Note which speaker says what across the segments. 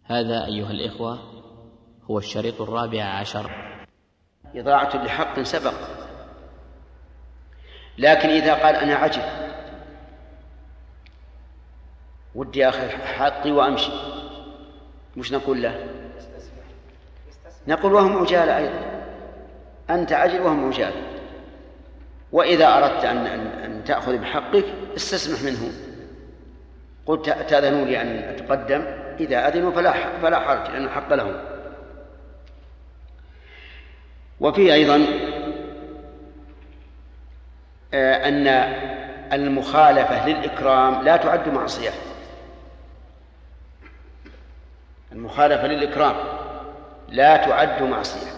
Speaker 1: هذا أيها الإخوة هو الشريط 14.
Speaker 2: إضاعة لحق سبق. لكن إذا قال أنا عجل ودي أخذ حقي وأمشي، مش نقول له؟ نقول وهم عجالة أيضا، أنت عجل وهم عجالة. وإذا أردت أن تأخذ بحقك استسمح منه، قلت تأذنوا لي أن أتقدم، إذا أذنوا فلا حرج لأن الحق لهم. وفيه أيضا أن المخالفة للإكرام لا تعد معصية. المخالفة للإكرام لا تعد معصية.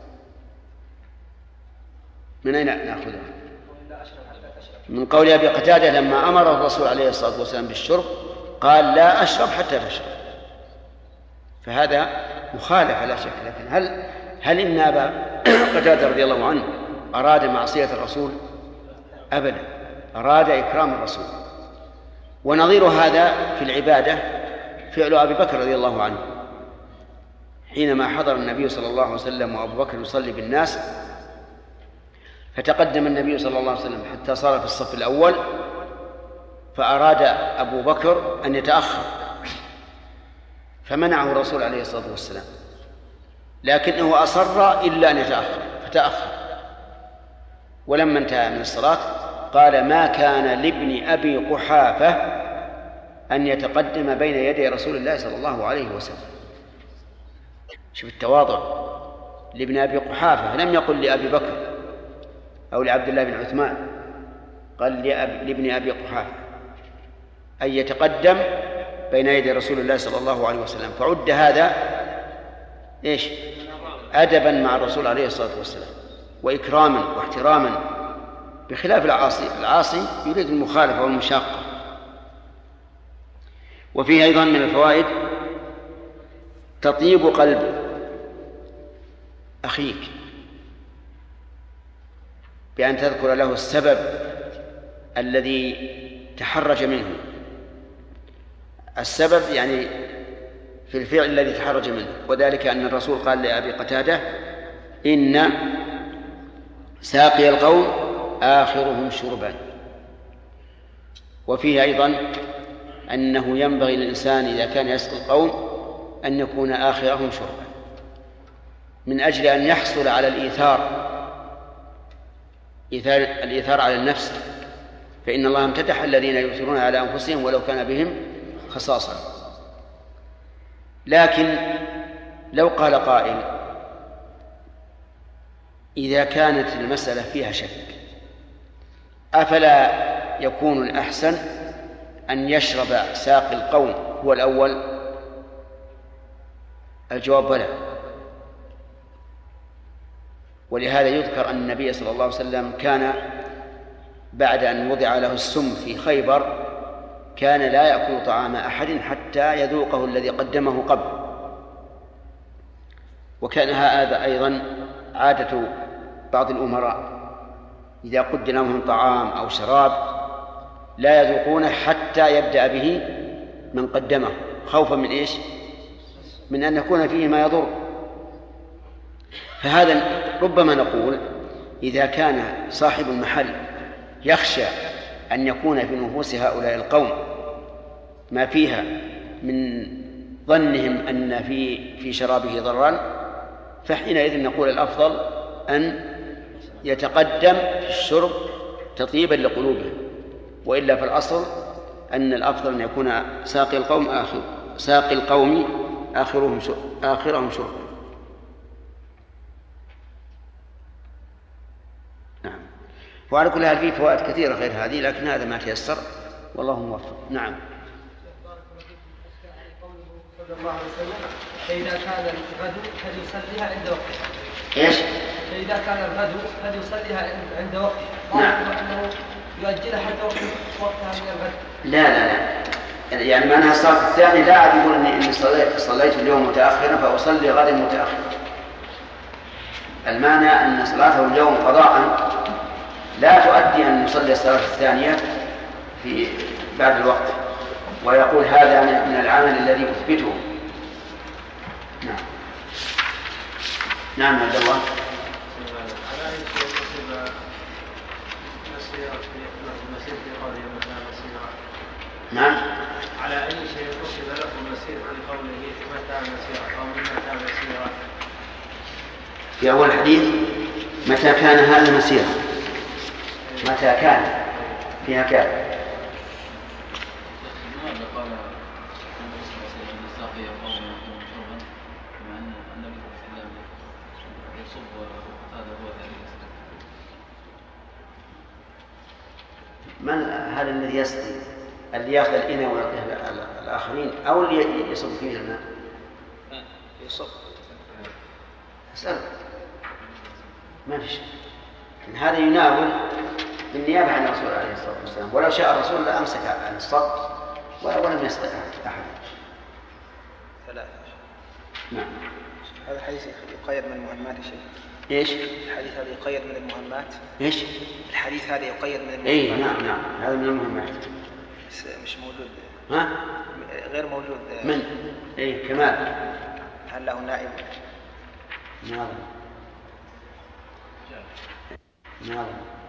Speaker 2: من أين نأخذها؟ من قول أبي قتادة لما أمر الرسول عليه الصلاة والسلام بالشرب قال لا أشرب حتى تشرب، فهذا مخالفة لا شك. لكن هل إن أبا قتادة رضي الله عنه أراد معصية الرسول؟ أبدا، أراد إكرام الرسول. ونظير هذا في العبادة فعل أبي بكر رضي الله عنه حينما حضر النبي صلى الله عليه وسلم وأبو بكر يصلي بالناس، فتقدم النبي صلى الله عليه وسلم حتى صار في الصف الأول، فأراد أبو بكر أن يتأخر فمنعه الرسول عليه الصلاة والسلام، لكنه أصر إلا أن يتأخر فتأخر. ولما انتهى من الصلاة قال ما كان لابن أبي قحافة أن يتقدم بين يدي رسول الله صلى الله عليه وسلم. شوف التواضع، لابن أبي قحافة، لم يقل لأبي بكر أو لعبد الله بن عثمان، قال لابن أبي قحافة أن يتقدم بين يدي رسول الله صلى الله عليه وسلم. فعد هذا إيش؟ أدبا مع الرسول عليه الصلاة والسلام وإكراما واحتراما، بخلاف العاصي يريد المخالفة والمشاقة. وفيه أيضا من الفوائد تطيب قلب أخيك بأن تذكر له السبب الذي تحرج منه، السبب يعني في الفعل الذي تحرج منه. وذلك أن الرسول قال لأبي قتادة إن ساقي القوم آخرهم شربا. وفيه أيضا أنه ينبغي للإنسان إذا كان يسقي القوم أن يكون آخرهم شربا، من أجل أن يحصل على الإيثار على النفس، فإن الله امتدح الذين يؤثرون على أنفسهم ولو كان بهم خصاصة. لكن لو قال قائل إذا كانت المسألة فيها شك أفلا يكون الأحسن أن يشرب ساقي القوم هو الأول؟ الجواب بلى. ولهذا يذكر أن النبي صلى الله عليه وسلم كان بعد أن وضع له السم في خيبر كان لا يأكل طعام أحد حتى يذوقه الذي قدمه قبل. وكان هذا أيضا عادة بعض الأمراء، إذا قدم لهم طعام أو شراب لا يذوقونه حتى يبدأ به من قدمه، خوفا من إيش؟ من أن يكون فيه ما يضر. فهذا ربما نقول إذا كان صاحب المحل يخشى أن يكون في نفوس هؤلاء القوم ما فيها من ظنهم أن في شرابه ضررا، فحينئذ نقول الأفضل أن يتقدم في الشرب تطيبا لقلوبهم، وإلا في الأصل أن الأفضل أن يكون ساقي القوم آخرهم شربا. نعم. وعلى كل حال فيه فوائد كثيرة غير هذه، لكن هذا ما تيسر والله موفق. نعم.
Speaker 3: صلى الله عليه وسلم فإذا كان الغدو فليصليها عند وقتها.
Speaker 2: إيش؟
Speaker 3: فإذا كان الغدو فليصليها عند وقتها.
Speaker 2: نعم.
Speaker 3: أنه يؤجلها حتى وقتها من الغد.
Speaker 2: لا يعني معناها الصلاة الثانية لا أعد يقول إني صليت اليوم متأخرا فأصلي غدا متأخرا. المعنى أن صلاته اليوم قضاء لا تؤدي أن يصلي الصلاة الثانية بعد الوقت، ويقول هذا من العمل الذي أثبته نعم عبد الله.
Speaker 3: على أي شيء تصيب مسيرة في قوله متى مسيرة؟
Speaker 2: نعم.
Speaker 3: على أي شيء تصيب له مسيرة في قوله متى مسيرة أو من متى مسيرة؟
Speaker 2: في أول حديث متى كان هذا مسيرة، متى كان فيها كان. من هذا الذي يسقي؟ اللي ياخذ الإناء ويعطيه الآخرين أو اللي يصب فيه الماء؟
Speaker 3: يصب.
Speaker 2: اسأل ما في شيء. هذا يناول بالنيابة عن الرسول عليه الصلاة والسلام، ولو شاء الرسول لأمسك عن الصب ولم يسقي أحد.
Speaker 4: ثلاثة.
Speaker 2: نعم.
Speaker 4: هذا الحديث يقيد من المهمات شيء.
Speaker 2: إيش؟
Speaker 4: الحديث هذا يقيد من المهمات.
Speaker 2: إيش؟
Speaker 4: الحديث هذا يقيد من المهمات.
Speaker 2: إيه نعم نعم هذا من المهمات.
Speaker 4: بس مش موجود.
Speaker 2: ها؟
Speaker 4: غير موجود.
Speaker 2: من؟ إيه كمال.
Speaker 4: هل له نائب؟
Speaker 2: نعم. نعم.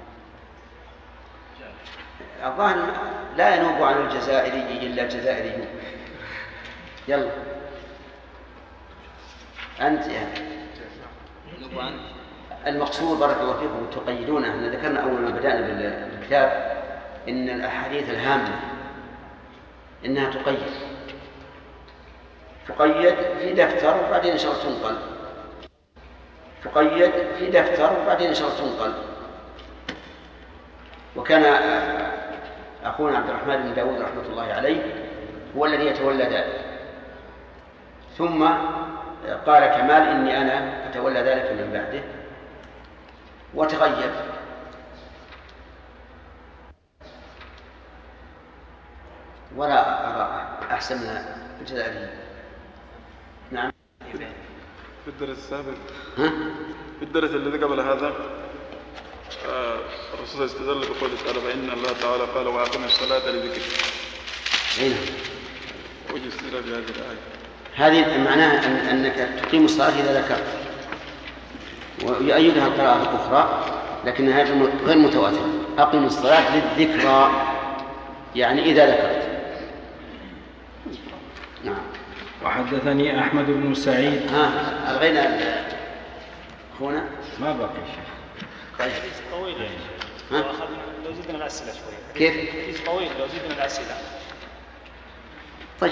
Speaker 2: الظاهر لا ينوب عن الجزائري إلا الجزائريون. يلا أنت يعني. المقصود بارك الله فيكم تقيدونه. احنا ذكرنا أول ما بدأنا بالكتاب إن الأحاديث الهامة إنها تقيد في دفتر وبعدين إن شاء الله تنقل. تقيد في دفتر وبعدين إن شاء الله تنقل. وكان أخونا عبد الرحمن بن داود رحمة الله عليه هو الذي يتولى ذلك، ثم قال كمال إني أنا أتولى ذلك من بعده وتغير. ولا أرى أحسن من الجزائريين. نعم.
Speaker 5: في الدرس السابق
Speaker 2: ها؟
Speaker 5: في الدرس الذي قبل هذا الرسول استدل بقوله تعالى فإن الله تعالى قال وأقم الصلاة لذكر.
Speaker 2: أين؟
Speaker 5: وجه استدلال بهذه الآية.
Speaker 2: هذه معناها أنك تقيم الصلاة إذا ذكرت، ويؤيدها القراءة الأخرى لكنها غير متواترة. أقم الصلاة للذكرى يعني إذا ذكرت. نعم.
Speaker 6: وحدثني أحمد بن سعيد.
Speaker 2: ألغينا أخونا
Speaker 6: ما بقي شيء.
Speaker 2: طيب.
Speaker 7: طويل يعني. لو زدنا الأسئلة شوي.
Speaker 2: كيف؟
Speaker 7: حديث طويل لو زدنا الأسئلة.
Speaker 2: طيب.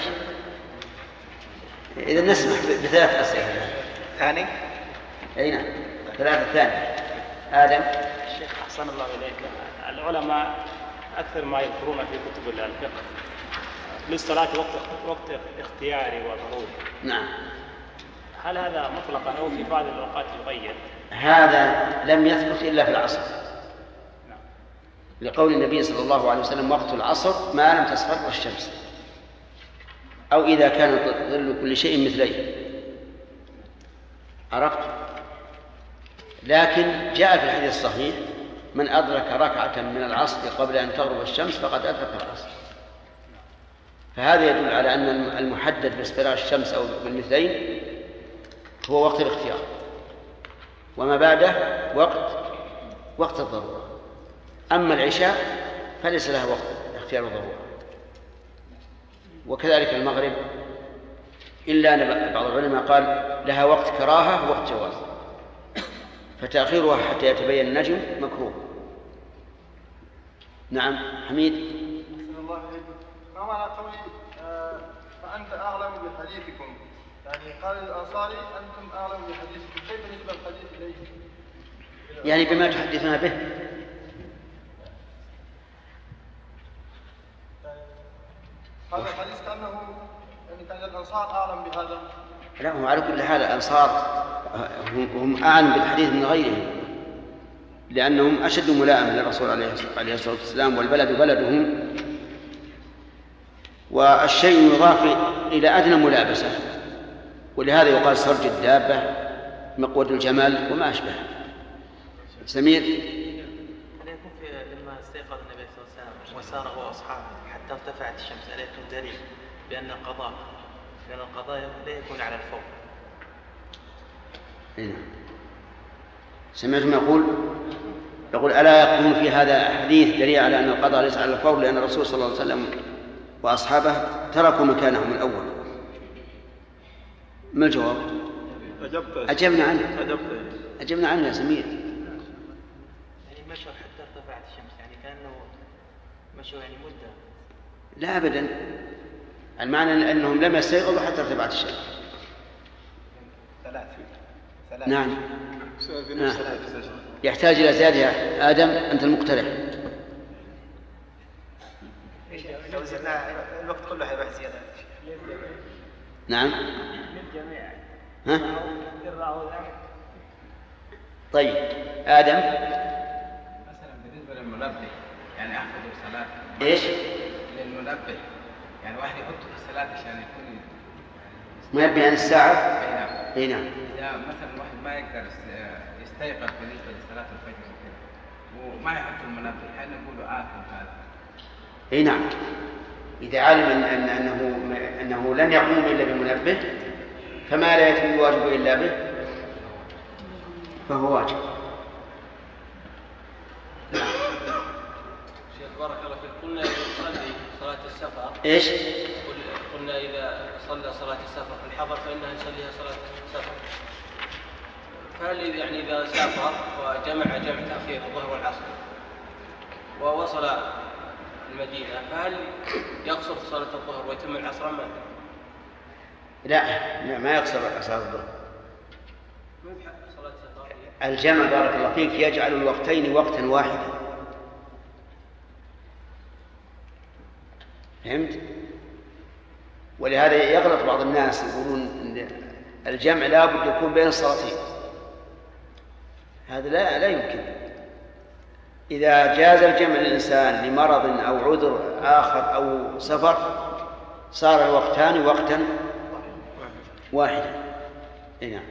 Speaker 2: إذا نسمح بثلاث أسئلة.
Speaker 4: ثاني.
Speaker 2: أين؟ ثلاثة ثاني. آدم.
Speaker 7: الشيخ أحسن الله إليك. العلماء أكثر ما يذكرون في كتب الفقه للصلاة وقت اختياري وضروري.
Speaker 2: نعم.
Speaker 7: هل هذا مطلقا أو في بعض الأوقات يقيد؟
Speaker 2: هذا لم يثبت إلا في العصر.
Speaker 7: نعم.
Speaker 2: لقول النبي صلى الله عليه وسلم وقت العصر ما لم تصفر الشمس أو إذا كان ظل كل شيء مثليه. عرفت؟ لكن جاء في الحديث الصحيح من أدرك ركعة من العصر قبل أن تغرب الشمس فقد أدرك العصر. فهذا يدل على أن المحدد باصفرار الشمس أو بالمثلين هو وقت الاختيار، وما بعده وقت الضرورة. أما العشاء فليس لها وقت اختيار الضرورة، وكذلك المغرب، إلا أن بعض العلماء قال لها وقت كراهة ووقت جواز، فتأخيرها حتى يتبين النجم مكروه. نعم. حميد.
Speaker 8: ما معنى قولي فأنت أعلم بحديثكم؟ يعني قال الأنصاري أنتم أعلم بحديثكم، كيف بالنسبة الحديث إليه؟
Speaker 2: يعني بما تحدثنا به.
Speaker 8: هذا الحديث كأنه يعني كان الأنصار أعلم بهذا.
Speaker 2: لا، هم على كل حال الأنصار هم أعلم بالحديث من غيرهم، لأنهم أشد ملائمة للرسول عليه الصلاة والسلام، والبلد بلدهم، والشيء يضاف إلى أدنى ملابسة، ولهذا يقال سرج الدابة مقود الجمال وما أشبه. سمير.
Speaker 9: هل يكون لما استيقظ النبي صلى الله عليه وسلم وسار هو وأصحابه حتى ارتفعت الشمس ألا يكون دليل بأن القضاء لا يكون على الفور؟
Speaker 2: سمعتم يقول ألا يكون في هذا حديث دليل على أن القضاء ليس على الفور، لأن الرسول صلى الله عليه وسلم وأصحابه تركوا مكانهم الأول. ما الجواب؟ أجبنا عنه يا سمير.
Speaker 9: يعني مشوا حتى ارتفعت الشمس، يعني كأنه مشوا يعني مدة.
Speaker 2: لا أبدا، المعنى أنهم لم يستيقظوا حتى ارتفعت الشمس.
Speaker 4: ثلاث.
Speaker 2: نعم. يحتاج إلى زيادة يا آدم، أنت المقترح.
Speaker 4: لو زدنا الوقت كله هيروح زيادة.
Speaker 2: نعم.
Speaker 7: للجميع.
Speaker 2: ها؟ طيب آدم.
Speaker 10: مثلا بالنسبة للمنبه يعني أحفظ الصلاة.
Speaker 2: إيش؟
Speaker 10: للمنبه يعني واحد يحط في الصلاة عشان يكون
Speaker 2: منبه عن الساعة؟
Speaker 10: أي
Speaker 2: نعم.
Speaker 10: إذا مثلا واحد ما يقدر يستيقظ بالنسبة لصلاة الفجر وكذا وما يحط المنبه، هل نقول له آثم هذا؟
Speaker 2: اي نعم، إذا علم أنه لن يقوم إلا بمنبه فما لا يتم الواجب إلا به فهو واجب.
Speaker 3: شيخ بارك الله فيك، قلنا إذا صلي صلاة السفر
Speaker 2: إيش؟
Speaker 3: قلنا إذا صلى صلاة السفر في الحضر فإنها يصليها صلاة السفر، فهل يعني إذا سافر وجمع تأخير الظهر والعصر ووصل المدينة فهل يقصر صلاة الظهر ويتم العصر أم
Speaker 2: لا، ما يقصر صلاة الظهر. الجمع بارك الله فيك يجعل الوقتين وقتا واحدا. فهمت؟ ولهذا يغلط بعض الناس يقولون إن الجمع لا بد يكون بين الصلاتين. هذا لا يمكن. إذا جاز الجمع للإنسان لمرض أو عذر آخر أو سفر صار الوقتان وقتا واحدا. نعم.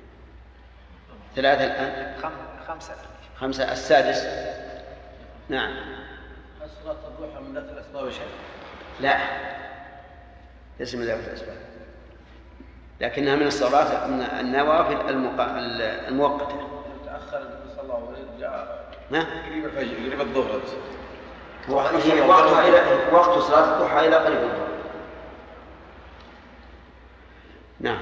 Speaker 2: 3 الآن. 5 السادس. نعم.
Speaker 3: هل صلاة الضحى من ذات الأسباب شيء؟
Speaker 2: لا، ليس من ذات الأسباب، لكنها من الصلاة من النوافل المؤقتة.
Speaker 3: تأخر النبي صلى الله عليه وسلم جاء
Speaker 5: قريب الفجر قريب الظهر،
Speaker 2: وقت صلاة الضحى إلى قريب الظهر. نعم.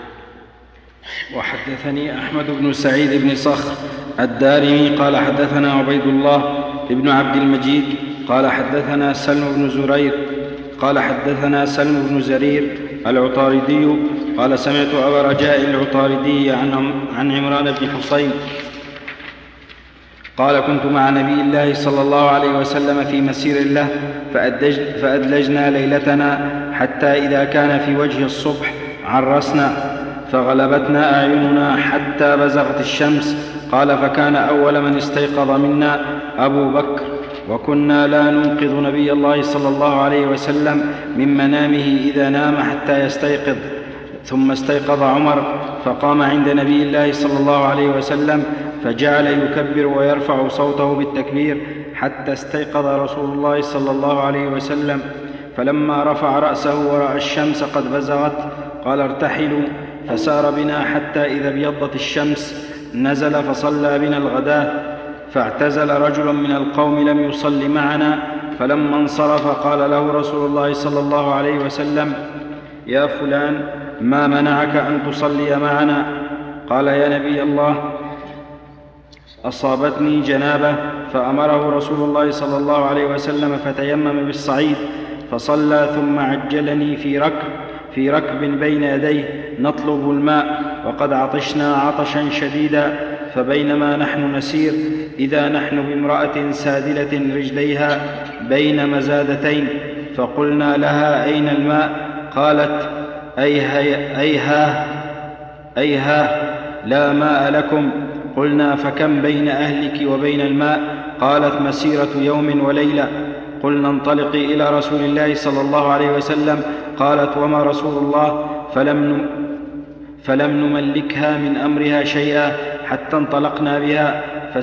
Speaker 6: وحدثني أحمد بن سعيد بن صخر الدارمي قال حدثنا عبيد الله بن عبد المجيد قال حدثنا سلم بن زرير قال حدثنا سلم بن زرير العطاردي قال سمعت أبا رجاء العطاردي عن عمران بن حصين قال كنت مع نبي الله صلى الله عليه وسلم في مسير له فأدلجنا ليلتنا حتى إذا كان في وجه الصبح عرسنا فغلبتنا أعيننا حتى بزغت الشمس. قال فكان أول من استيقظ منا أبو بكر وكنا لا ننقذ نبي الله صلى الله عليه وسلم من منامه إذا نام حتى يستيقظ. ثم استيقظ عمر فقام عند نبي الله صلى الله عليه وسلم فجعل يكبر ويرفع صوته بالتكبير حتى استيقظ رسول الله صلى الله عليه وسلم. فلما رفع رأسه ورأى الشمس قد بزغت قال ارتحلوا، فسار بنا حتى إذا ابيضت الشمس نزل فصلى بنا الغداة. فاعتزل رجل من القوم لم يصل معنا، فلما انصرف قال له رسول الله صلى الله عليه وسلم يا فلان ما منعك أن تصلي معنا؟ قال يا نبي الله أصابتني جنابة. فأمره رسول الله صلى الله عليه وسلم فتيمم بالصعيد فصلى ثم عجلني في ركب بين يديه نطلب الماء وقد عطشنا عطشا شديدا. فبينما نحن نسير إذا نحن بامرأة سادلة رجليها بين مزادتين، فقلنا لها أين الماء؟ قالت أيها لا ماء لكم. قلنا فكم بين أهلك وبين الماء؟ قالت مسيرة يوم وليلة. قلنا انطلقي إلى رسول الله صلى الله عليه وسلم. قالت وما رسول الله؟ فلم نملكها من أمرها شيئا حتى انطلقنا بها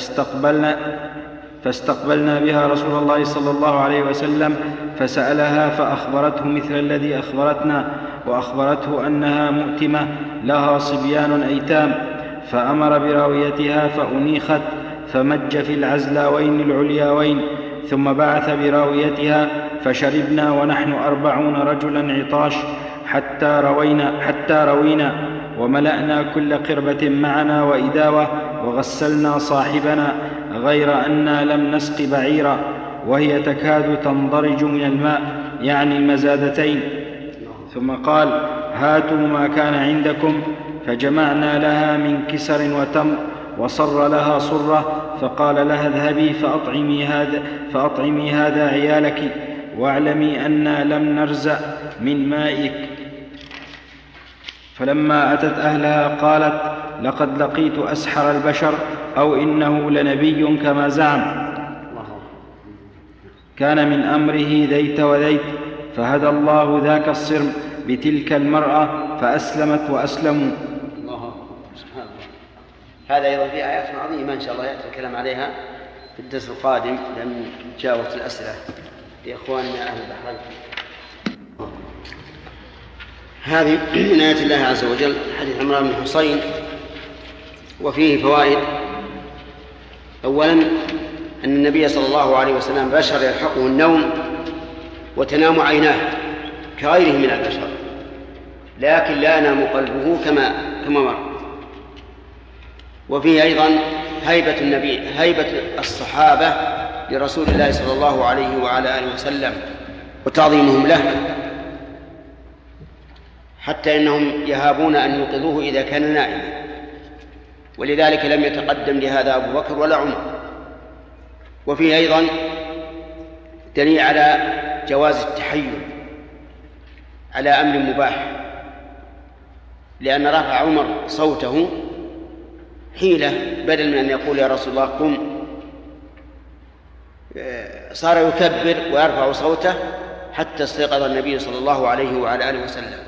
Speaker 6: فاستقبلنا بها رسول الله صلى الله عليه وسلم فسألها فأخبرته مثل الذي أخبرتنا، وأخبرته أنها مؤتمة لها صبيان أيتام. فأمر براويتها فأنيخت فمج في العزلاوين العلياوين، ثم بعث براويتها فشربنا ونحن 40 رجلا عطاش حتى روينا وملأنا كل قربة معنا وإداوة وغسلنا صاحبنا، غير أننا لم نسق بعيرا وهي تكاد تنضرج من الماء، يعني المزادتين. ثم قال: هاتوا ما كان عندكم، فجمعنا لها من كسر وتمر، وصر لها صرة، فقال لها: اذهبي فأطعمي هذا عيالك، واعلمي أنا لم نرزأ من مائك. فلما أتت أهلها قالت: لقد لقيت أسحر البشر، أو إنه لنبي كما زعم. كان من أمره ذيت وذيت، فهدى الله ذاك الصرم بتلك المرأة فأسلمت وأسلموا.
Speaker 2: الله سبحان الله. هذا أيضا في آيات عظيمة إن شاء الله يأتي الكلام عليها في الدرس القادم، لأن جاء وقت الأسئلة لإخواننا أهل البحرين. هذه من آيات الله عز وجل حديث عمران بن حصين، وفيه فوائد. أولا أن النبي صلى الله عليه وسلم بشر يلحقه النوم وتنام عيناه كغيره من البشر، لكن لا ينام قلبه كما مر. وفيه أيضا هيبة الصحابة لرسول الله صلى الله عليه وعلى آله وسلم وتعظيمهم له، حتى إنهم يهابون أن يوقظوه إذا كان نائما، ولذلك لم يتقدم لهذا أبو بكر ولا عمر. وفيه أيضا دليل على جواز التحيل على أمر مباح، لأن رفع عمر صوته حيلة، بدل من أن يقول يا رسول الله قم، صار يكبر ويرفع صوته حتى استيقظ النبي صلى الله عليه وعلى آله وسلم.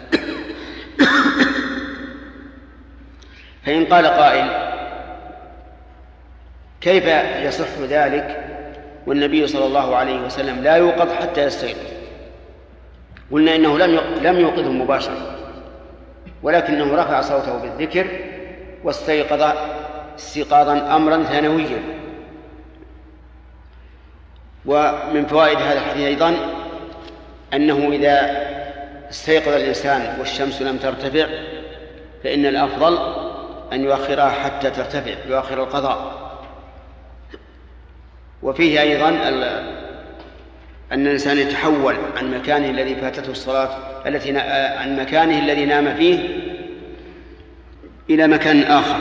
Speaker 2: فإن قال قائل: كيف يصح ذلك والنبي صلى الله عليه وسلم لا يوقظ حتى يستيقظ؟ قلنا إنه لم يوقظه مباشرة، ولكنه رفع صوته بالذكر واستيقظ استيقاظا أمرا ثانويا. ومن فوائد هذا الحديث أيضا أنه إذا استيقظ الإنسان والشمس لم ترتفع فإن الأفضل أن يؤخرها حتى ترتفع، يؤخر القضاء. وفيه أيضا أن الإنسان يتحول عن مكانه الذي فاتته الصلاة عن مكانه الذي نام فيه إلى مكان آخر.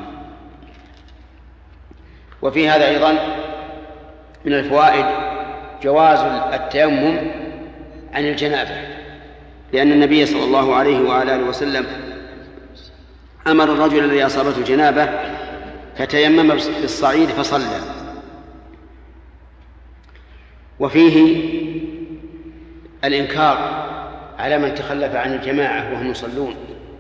Speaker 2: وفي هذا أيضا من الفوائد جواز التيمم عن الجنابة، لأن النبي صلى الله عليه وعلى آله وسلم أمر الرجل الذي أصابته جنابة فتيمم بالصعيد فصلى. وفيه الإنكار على من تخلف عن الجماعة وهم يصلون،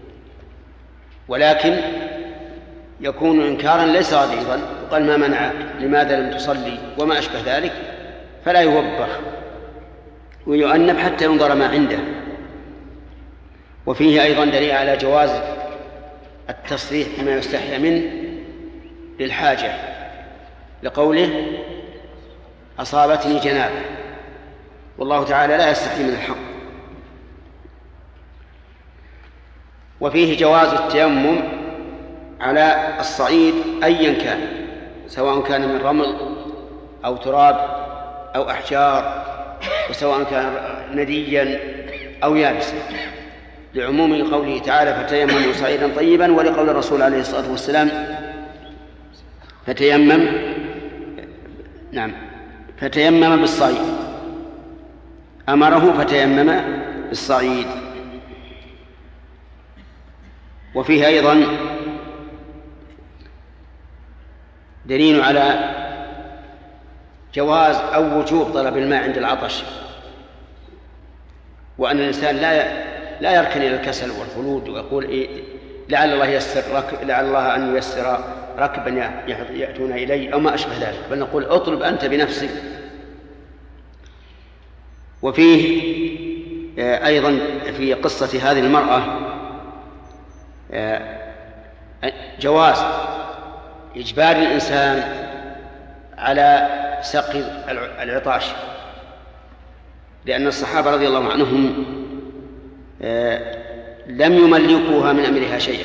Speaker 2: ولكن يكون إنكارا ليس غليظا، وقال ما منعك، لماذا لم تصلي، وما أشبه ذلك، فلا يوبخ ويؤنب حتى ينظر ما عنده. وفيه أيضا دليل على جواز التصريح بما يستحيى منه للحاجة، لقوله أصابتني جنابة، والله تعالى لا يستحي من الحق. وفيه جواز التيمم على الصعيد أيا كان، سواء كان من رمل أو تراب أو أحجار، وسواء كان نديا أو يابسا، لعموم قوله تعالى فتيمموا صعيدا طيبا، ولقول الرسول عليه الصلاة والسلام فتيمم بالصعيد، أمره فتيمم بالصعيد. وفيه أيضا دليل على جواز أو وجوب طلب الماء عند العطش، وأن الإنسان لا يركن إلى الكسل والخلود ويقول لعل الله أن ييسر ركبا يأتون إلي أو ما أشبه ذلك، بل نقول اطلب أنت بنفسك. وفيه أيضا في قصة هذه المرأة جواز إجبار الإنسان على سقي العطاش، لأن الصحابة رضي الله عنهم لم يملكوها من أمرها شيئا،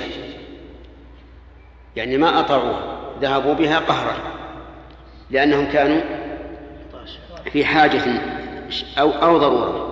Speaker 2: يعني ما أطاعوها، ذهبوا بها قهرا لأنهم كانوا في حاجة أو ضرورة.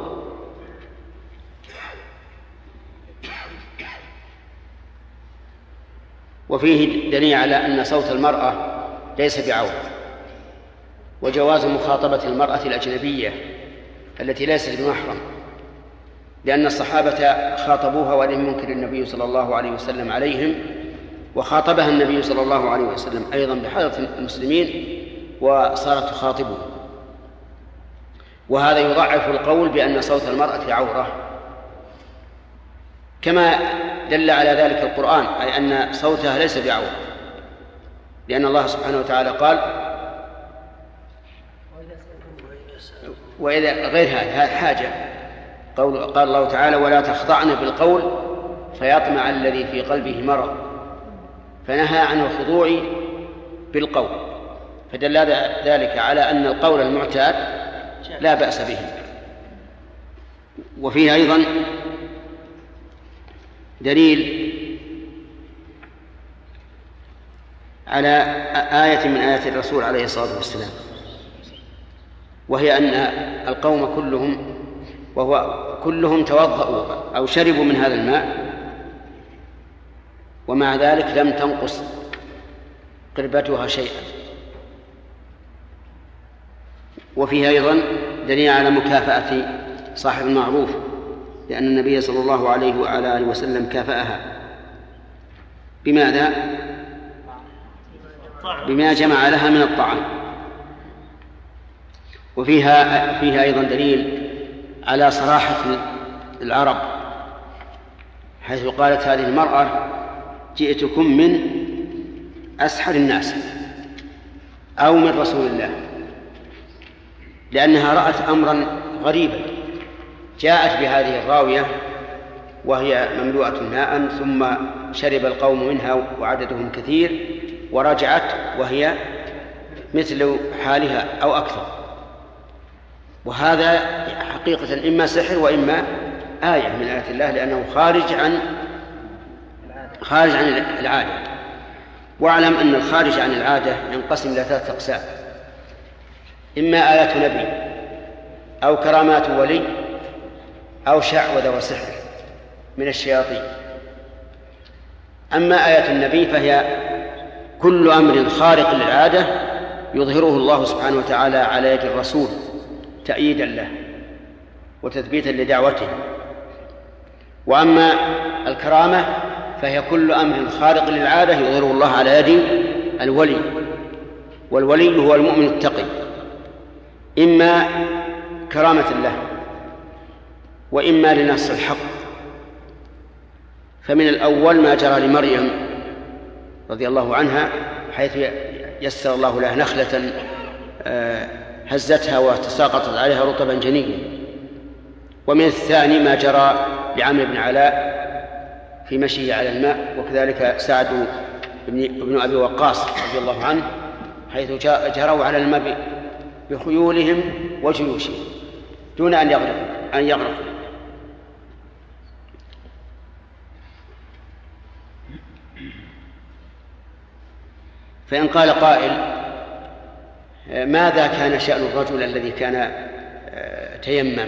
Speaker 2: وفيه دليل على أن صوت المرأة ليس بعورة، وجواز مخاطبة المرأة الأجنبية التي ليست بمحرم، لأن الصحابة خاطبوها ولم ينكر النبي صلى الله عليه وسلم عليهم، وخاطبها النبي صلى الله عليه وسلم أيضا بحضرة المسلمين وصارت تخاطبه، وهذا يضعف القول بأن صوت المرأة عورة، كما دل على ذلك القرآن، أي أن صوتها ليس بعورة، لأن الله سبحانه وتعالى قال وإذا غير هذا حاجة، قال الله تعالى ولا تخضعن بالقول فيطمع الذي في قلبه مرض، فنهى عن الخضوع بالقول، فدل ذلك على أن القول المعتاد لا بأس به. وفيه أيضا دليل على آية من آيات الرسول عليه الصلاة والسلام، وهي أن القوم كلهم توضأوا أو شربوا من هذا الماء، ومع ذلك لم تنقص قربتها شيئا. وفيه أيضا دليل على مكافأة صاحب المعروف، لأن النبي صلى الله عليه وعلى آله وسلم كافأها بماذا؟ بما جمع لها من الطعام. وفيها أيضا دليل على صراحة العرب، حيث قالت هذه المرأة جئتكم من أسحر الناس أو من رسول الله، لأنها رأت أمرا غريبا، جاءت بهذه الراوية وهي مملوءة ماء، ثم شرب القوم منها وعددهم كثير، ورجعت وهي مثل حالها أو أكثر. وهذا حقيقة إما سحر وإما آية من آيات الله، لأنه خارج عن العادة. واعلم أن الخارج عن العادة ينقسم إلى 3 أقسام: إما آيات نبي أو كرامات ولي أو شعوذة وسحر من الشياطين. أما آيات النبي فهي كل أمر خارق للعادة يظهره الله سبحانه وتعالى على يد الرسول تأييدا له وتثبيتا لدعوته. وأما الكرامة فهي كل أمر خارق للعادة يظهره الله على يد الولي، والولي هو المؤمن التقي، إما كرامة له وإما لنص الحق. فمن الأول ما جرى لمريم رضي الله عنها، حيث يسر الله لها نخلة هزتها وتساقطت عليها رطبا جنيا. ومن الثاني ما جرى لعمرو بن علاء في مشيه على الماء، وكذلك سعد بن أبي وقاص رضي الله عنه، حيث جروا على الماء بخيولهم وجيوشهم دون أن يغرقوا. فإن قال قائل ماذا كان شأن الرجل الذي كان تيمم؟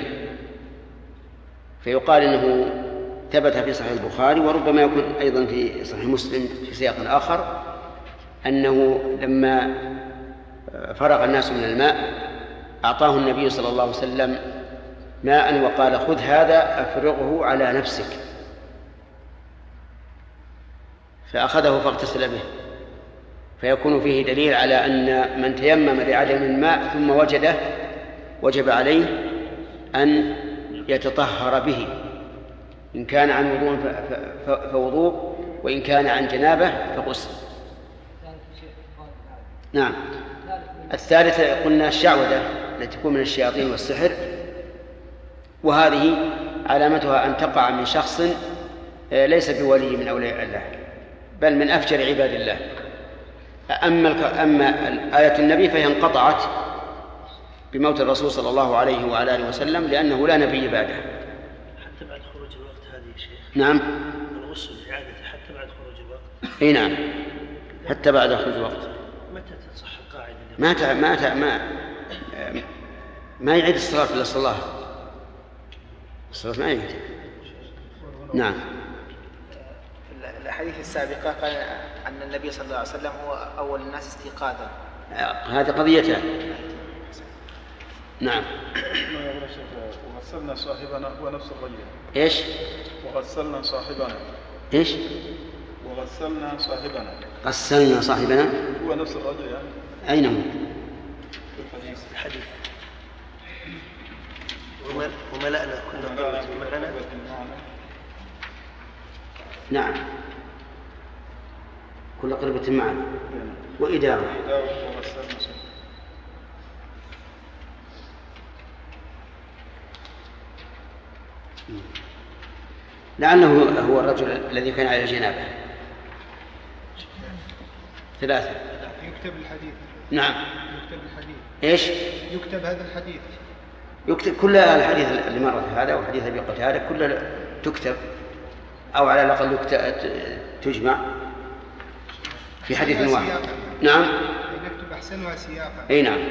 Speaker 2: فيقال إنه ثبت في صحيح البخاري، وربما يكون أيضا في صحيح مسلم في سياق آخر، أنه لما فرغ الناس من الماء أعطاه النبي صلى الله عليه وسلم ماء وقال خذ هذا أفرغه على نفسك، فأخذه فاغتسل به. فيكون فيه دليل على أن من تيمم لعدم الماء ثم وجده وجب عليه أن يتطهر به، إن كان عن وضوء فوضوء، وإن كان عن جنابة فغسل. نعم. الثالثة قلنا الشعوذة التي تكون من الشياطين والسحر، وهذه علامتها أن تقع من شخص ليس بولي من أولياء الله، بل من أفجر عباد الله. أما آية النبي فهي انقطعت بموت الرسول صلى الله عليه وعلى آله وسلم، لأنه لا نبي بعده.
Speaker 11: حتى بعد خروج الوقت هذه يا شيخ؟
Speaker 2: نعم.
Speaker 11: الغسل إعادة حتى بعد خروج الوقت؟
Speaker 2: اي نعم، حتى بعد خروج الوقت.
Speaker 11: متى تصح القاعدة؟
Speaker 2: ما يعيد الصلاة إلا الصلاة ما يعيد. نعم.
Speaker 4: الحديث السابقة قال أن النبي صلى الله عليه وسلم هو أول الناس استيقاظا.
Speaker 2: هذه قضيتها. نعم.
Speaker 5: وغسلنا صاحبنا هو نفس الرجل.
Speaker 2: إيش؟
Speaker 5: وغسلنا صاحبنا.
Speaker 2: إيش؟
Speaker 5: وغسلنا صاحبنا.
Speaker 2: غسلنا صاحبنا
Speaker 5: هو نفس الرجل يعني.
Speaker 2: أين هو؟
Speaker 11: الحديث. وملأنا كل قربة معنا.
Speaker 2: نعم، كل قربة معنا وإدارة. لعله هو الرجل الذي كان على الجنابة. 3.
Speaker 8: يكتب الحديث.
Speaker 2: نعم.
Speaker 8: يكتب الحديث.
Speaker 2: إيش؟
Speaker 8: يكتب هذا الحديث.
Speaker 2: يكتب كل الحديث اللي مرت هذا وحديث أبي قتادة كلها تكتب، أو على الأقل تجمع في حديث واحد. نعم.
Speaker 8: يكتب أحسنها سياقا.
Speaker 2: أي نعم.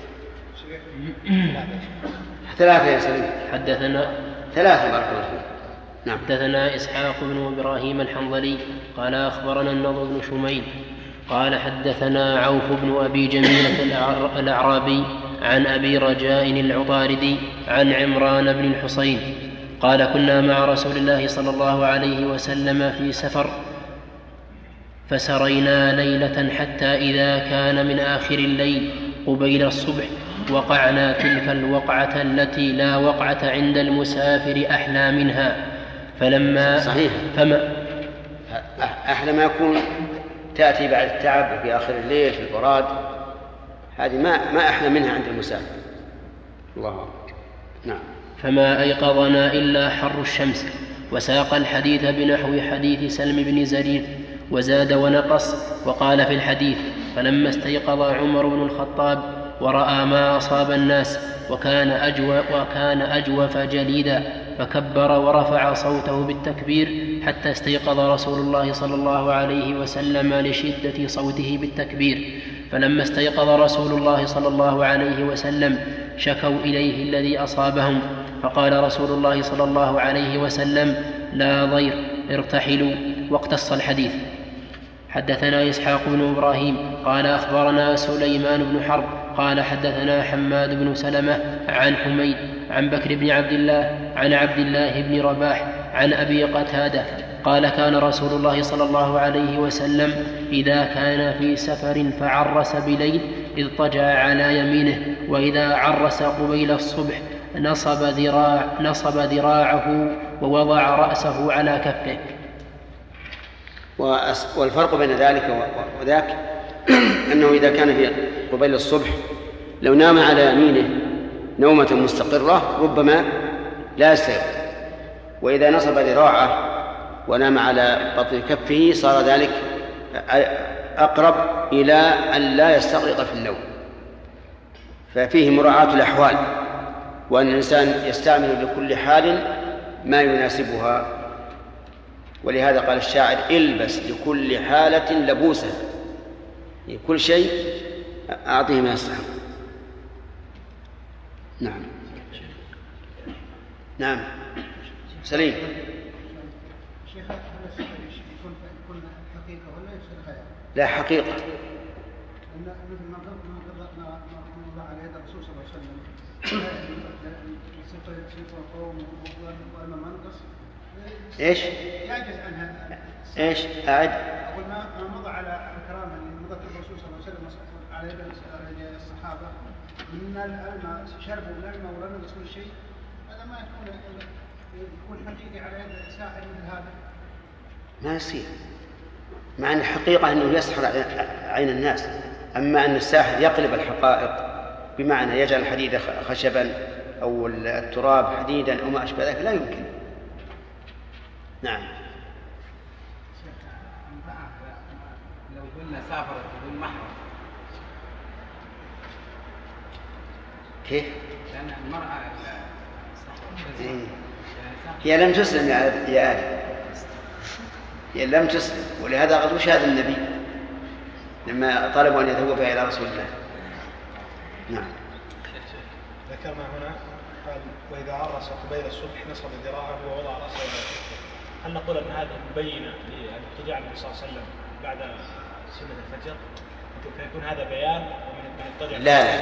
Speaker 2: 3 يا سليم.
Speaker 1: حدثنا
Speaker 2: 3 بارك الله فيك. نعم.
Speaker 1: حدثنا إسحاق بن إبراهيم الحنظلي قال أخبرنا النضر بن شميل قال حدثنا عوف بن أبي جميلة الأعرابي عن أبي رجاء العطاردي عن عمران بن الحصين قال كنا مع رسول الله صلى الله عليه وسلم في سفر فسرينا ليلة حتى إذا كان من آخر الليل قبيل الصبح وقعنا تلك الوقعة التي لا وقعة عند المسافر أحلى منها. فلما
Speaker 2: صحيح. أحلى ما يكون تأتي بعد التعب في آخر الليل في البراد، هذه ما أحلى منها عند المسافر. الله أكبر. نعم.
Speaker 1: فما أيقظنا إلا حر الشمس. وساق الحديث بنحو حديث سلم بن زرير وزاد ونقص وقال في الحديث فلما استيقظ عمر بن الخطاب ورأى ما أصاب الناس وكان أجوف جليدا فكبر ورفع صوته بالتكبير حتى استيقظ رسول الله صلى الله عليه وسلم لشدة صوته بالتكبير. فلما استيقظ رسول الله صلى الله عليه وسلم شكوا إليه الذي أصابهم فقال رسول الله صلى الله عليه وسلم لا ضير ارتحلوا واقتص الحديث. حدثنا إسحاق بن إبراهيم قال أخبرنا سليمان بن حرب قال حدثنا حماد بن سلمة عن حميد عن بكر بن عبد الله عن عبد الله بن رباح عن أبي قتادة قال كان رسول الله صلى الله عليه وسلم إذا كان في سفر فعرس بليل اضطجع على يمينه، وإذا عرس قبيل الصبح نصب ذراعه ووضع رأسه على كفه.
Speaker 2: والفرق بين ذلك وذاك أنه إذا كان في قبيل الصبح لو نام على يمينه نومة مستقرة ربما لا يستيقظ، وإذا نصب ذراعه ونام على بطن كفه صار ذلك أقرب إلى أن لا يستغرق في النوم. ففيه مراعاة الأحوال، وأن الإنسان يستعمل لكل حال ما يناسبها. ولهذا قال الشاعر البس لكل حالة لبوسا، كل شيء أعطيه ما يستحق. نعم. نعم سليم.
Speaker 8: شيخ هذا السفر يكون حقيقة ولا يصير خيال؟
Speaker 2: لا حقيقة.
Speaker 8: مثل ما وضع على يد الرسول صلى الله عليه وسلم سفر قوم وأما منقص
Speaker 2: إيش؟
Speaker 8: يعجز عنها.
Speaker 2: إيش؟ أعد.
Speaker 8: أقول ما مضى على الكرامة اللي مضت الرسول صلى الله عليه وسلم على يد الصحابة من الماء شربوا من الماء ولم يصل شيء، هذا ما يكون حقيقي على يد ساحر مثل هذا.
Speaker 2: ما يصير، مع أن الحقيقة أنه يسحر عين الناس. أما أن الساحر يقلب الحقائق بمعنى يجعل الحديد خشبا أو التراب حديدا أو ما أشبه ذلك لا يمكن. نعم.
Speaker 10: لو قلنا سافرت بدون محرم
Speaker 2: كيف؟
Speaker 10: لأن المرأة
Speaker 2: هي لم تسلم يا آدم، هي لم تسلم، ولهذا قد شهد النبي لما طلبوا أن يتوفى إلى رسول الله. نعم.
Speaker 12: ذكرنا هنا قال وإذا عرس قبيل الصبح نصب ذراعه ووضع رأسه على كتفه، هل نقول أن هذه مبينة لابتداع النبي صلى الله عليه وسلم بعد سنة الفجر فيكون هذا بيان ومن الطريق؟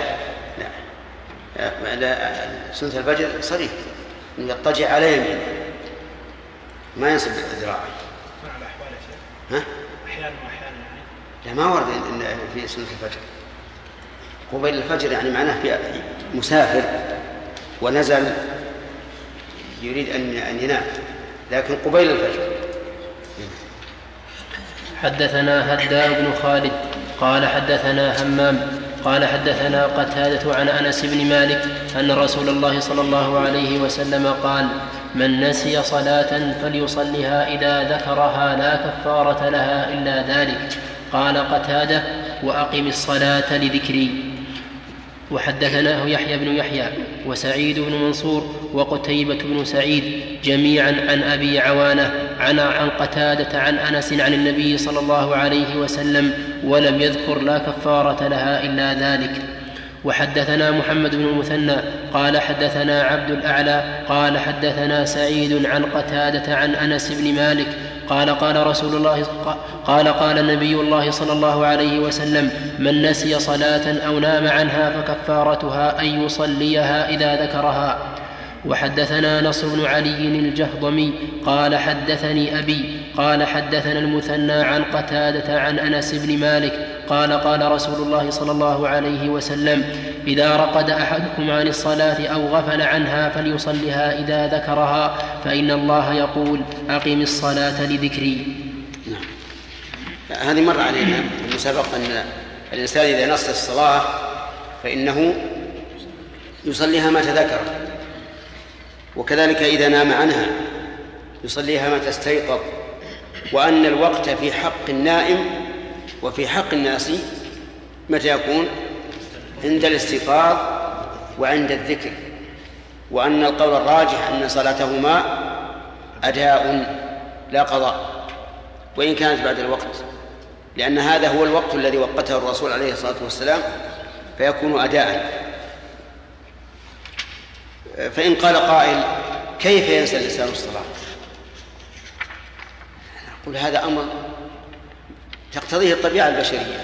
Speaker 2: لا سنة الفجر صريح أن يضطجع على يمينه ما ينصب ذراعه.
Speaker 12: مع الأحوال يا شيخ؟
Speaker 2: ها؟
Speaker 12: أحيانا وأحيانا يعني؟
Speaker 2: لا ما ورد في سنة الفجر. قبيل الفجر يعني معناه في مسافر ونزل يريد أن ينام، لكن قبيل الفجر.
Speaker 1: حدثنا هداء بن خالد قال حدثنا همام قال حدثنا قتادة عن أنس بن مالك أن رسول الله صلى الله عليه وسلم قال: من نسي صلاة فليصلها إذا ذكرها لا كفارة لها إلا ذلك. قال قتادة: وأقم الصلاة لذكري. وحدثناه يحيى بن يحيى وسعيد بن منصور وقتيبة بن سعيد جميعا عن أبي عوانة عن قتادة عن أنس عن النبي صلى الله عليه وسلم ولم يذكر لا كفارة لها إلا ذلك. وحدثنا محمد بن المثنى قال حدثنا عبد الأعلى قال حدثنا سعيد عن قتادة عن أنس بن مالك قال قال نبي الله صلى الله عليه وسلم: من نسي صلاة أو نام عنها فكفارتها أن يصليها إذا ذكرها. وحدثنا نصر بن علي الجهضمي قال حدثني أبي قال حدثنا المثنى عن قتادة عن أنس بن مالك قال قال رسول الله صلى الله عليه وسلم: إذا رقد أحدكم عن الصلاة أو غفل عنها فليصلها إذا ذكرها، فإن الله يقول: أقم الصلاة لذكري.
Speaker 2: هذه مر علينا من سبق أن الإنسان إذا نسي الصلاة فإنه يصليها ما تذكر، وكذلك إذا نام عنها يصليها ما تستيقظ، وأن الوقت في حق النائم وفي حق الناس متى يكون؟ عند الاستيقاظ وعند الذكر، وأن القول الراجح أن صلاتهما أداء لا قضاء وإن كانت بعد الوقت، لأن هذا هو الوقت الذي وقته الرسول عليه الصلاة والسلام فيكون أداء. فإن قال قائل: كيف ينسى الإنسان الصلاة؟ نقول هذا أمر تقتضيه الطبيعة البشرية،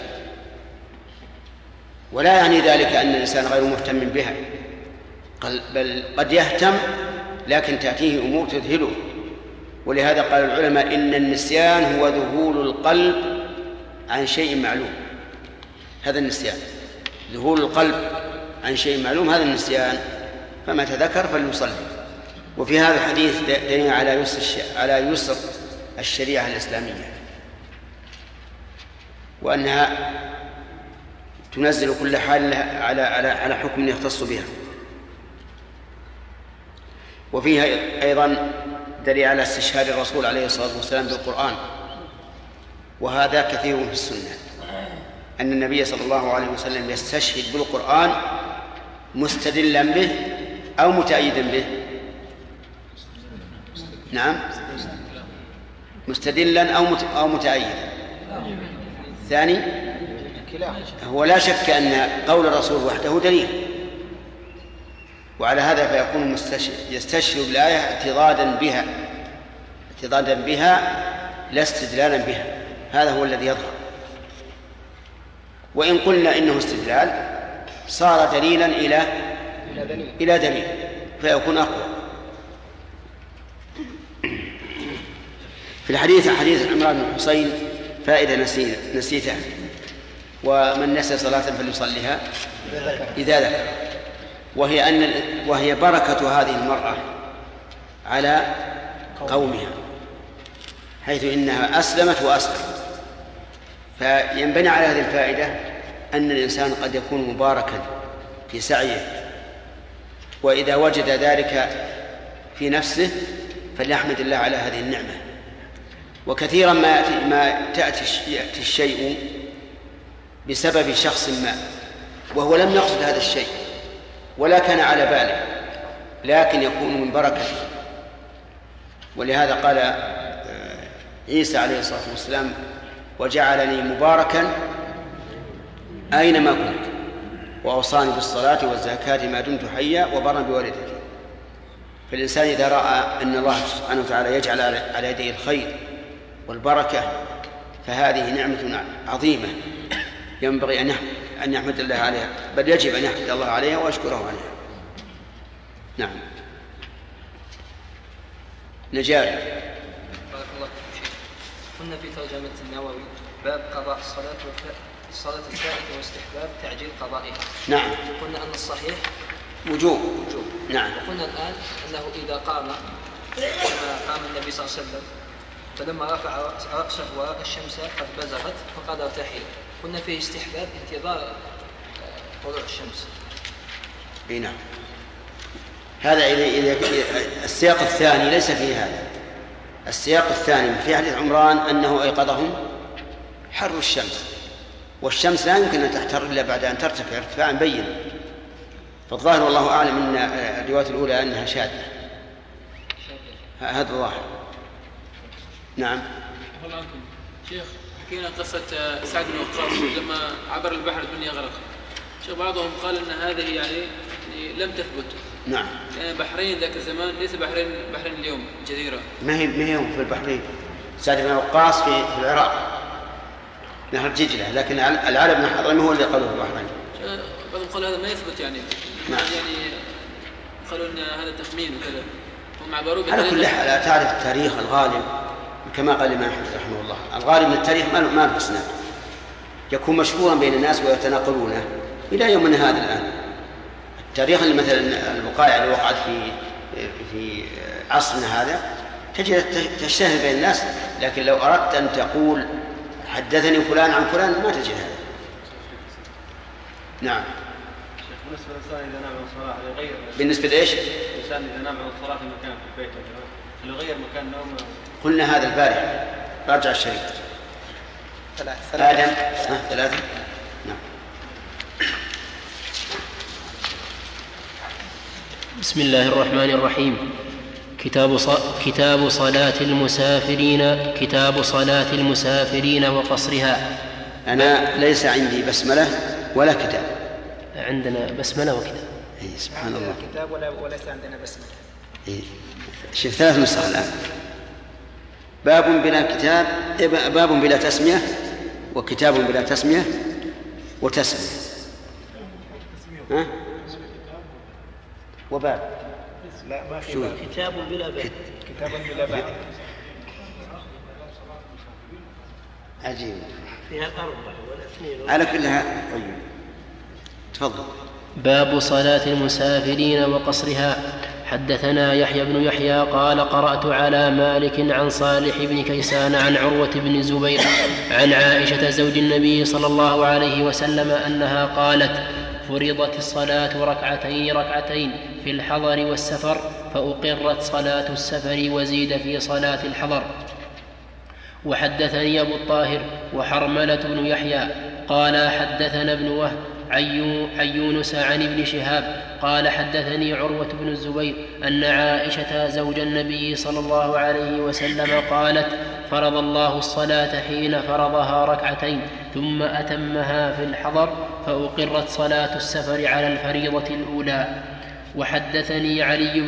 Speaker 2: ولا يعني ذلك أن الإنسان غير مهتم بها، بل قد يهتم لكن تأتيه أمور تذهله. ولهذا قال العلماء: إن النسيان هو ذهول القلب عن شيء معلوم. هذا النسيان، ذهول القلب عن شيء معلوم، هذا النسيان. فما تذكر فليصلي. وفي هذا الحديث دليل على يسر الشريعة الإسلامية، وأنها تنزل كل حال على حكم يختص بها. وفيها أيضا دليل على استشهاد الرسول عليه الصلاة والسلام بالقرآن، وهذا كثير في السنة، أن النبي صلى الله عليه وسلم يستشهد بالقرآن مستدلا به أو متأيدا به. نعم، مستدلا أو متأيدا. الثاني هو لا شك أن قول الرسول وحده دليل، وعلى هذا فيكون يستشهد بالآية اعتضادا بها لا استدلالا بها. هذا هو الذي يظهر. وإن قلنا إنه استدلال صار دليلا إلى دليل فيكون أقوى. في الحديث حديث عمران بن حسين فائدة نسيتها: ومن نسي صلاة فليصليها إذا ذكر، وهي بركة هذه المرأة على قومها، حيث إنها أسلمت وأسلمت. فينبني على هذه الفائدة أن الإنسان قد يكون مباركا في سعيه، وإذا وجد ذلك في نفسه فليحمد الله على هذه النعمة. وكثيرا ما يأتي الشيء بسبب شخص ما وهو لم يقصد هذا الشيء ولا كان على باله، لكن يكون من بركته. ولهذا قال عيسى عليه الصلاة والسلام: وجعلني مباركا أينما كنت وأوصاني بالصلاة والزكاة ما دمت حيا وبرا بوالدتي. فالإنسان إذا رأى أن الله سبحانه وتعالى يجعل على يديه الخير والبركة فهذه نعمة عظيمة ينبغي أن يحمد الله عليها، بل يجب أن يحمد الله عليها ويشكره عليها. نعم. نجاري.
Speaker 13: بارك الله فيك. قلنا في ترجمة النووي باب قضاء الصلاة الفائتة واستحباب تعجيل قضائها.
Speaker 2: نعم.
Speaker 13: قلنا أن الصحيح
Speaker 2: وجوب. نعم.
Speaker 13: وقلنا الآن أنه إذا قام كما قام النبي صلى الله عليه وسلم فلما رفع رأسه والشمس قد بزغت فقد ارتحل، قلنا فيه استحباب انتظار طلوع الشمس.
Speaker 2: نعم. هذا إذا السياق الثاني ليس فيه هذا. السياق الثاني في حديث عمران أنه أيقظهم حر الشمس، والشمس لا يمكن أن تحتر إلا بعد أن ترتفع ارتفاعا بينا. فالظاهر والله أعلم أن الرواية الأولى أنها شاذة، هذا الظاهر. نعم.
Speaker 14: الله عنكم شيخ، حكينا قصة سعد بن وقاص لما عبر البحر الدنيا غرق. شيخ بعضهم قال أن هذه يعني لم تثبت.
Speaker 2: نعم.
Speaker 14: يعني بحرين ذاك الزمان ليس بحرين اليوم، جزيرة.
Speaker 2: ما هي في البحرين. سعد بن وقاص في العراق نهر دجلة، لكن العرب بن حضرمي هو اللي قالوا في البحرين.
Speaker 14: بعضهم قال هذا ما يثبت يعني.
Speaker 2: نعم.
Speaker 14: يعني قالوا أن هذا تخمين وكذا. هم عبروا
Speaker 2: على كل حال لا تعرف التاريخ الغالب كما قال الإمام أحمد رحمه الله. الغالب من التاريخ ما له اسناد، يكون مشهورا بين الناس ويتناقلونه إلى يومنا هذا الآن. التاريخ اللي مثلا الوقائع اللي وقعت في عصرنا هذا تجد تشتهر بين الناس، لكن لو أردت أن تقول حدثني فلان عن فلان ما تجد هذا. نعم.
Speaker 15: بالنسبة للإنسان إذا نام عن الصلاة يغير.
Speaker 2: بالنسبة لإيش؟
Speaker 15: الإنسان إذا نام عن الصلاة في مكان في البيت يغير مكان نوم.
Speaker 2: قلنا هذا البارحة. راجع الشريط. آدم. ثلاثة. نعم.
Speaker 1: بسم الله الرحمن الرحيم. كتاب صلاة المسافرين وقصرها.
Speaker 2: أنا ليس عندي بسملة ولا كتاب.
Speaker 1: عندنا بسملة وكتاب.
Speaker 2: سبحان الله.
Speaker 4: كتاب وليس عندنا بسملة.
Speaker 2: شوف 3 نسخ الآن. باب بلا كتاب، باب بلا تسمية، وكتاب بلا تسمية، وتسمية. ها؟ وباب.
Speaker 11: لا ما في باب. كتاب بلا باب. كتاب بلا باب.
Speaker 2: عجيب.
Speaker 11: فيها 4 ولا 2.
Speaker 2: على كلها. تفضل.
Speaker 1: باب صلاة المسافرين وقصرها. حدثنا يحيى بن يحيى قال قرأت على مالك عن صالح بن كيسان عن عروة بن الزبير عن عائشة زوج النبي صلى الله عليه وسلم أنها قالت: فرضت الصلاة ركعتين في الحضر والسفر، فأقرت صلاة السفر وزيد في صلاة الحضر. وحدثني أبو الطاهر وحرملة بن يحيى قال حدثنا ابن وهب عن يونس عن ابن شهاب قال حدثني عروة بن الزبير أن عائشة زوج النبي صلى الله عليه وسلم قالت: فرض الله الصلاة حين فرضها 2 ثم أتمها في الحضر، فأقرت صلاة السفر على الفريضة الأولى. وحدثني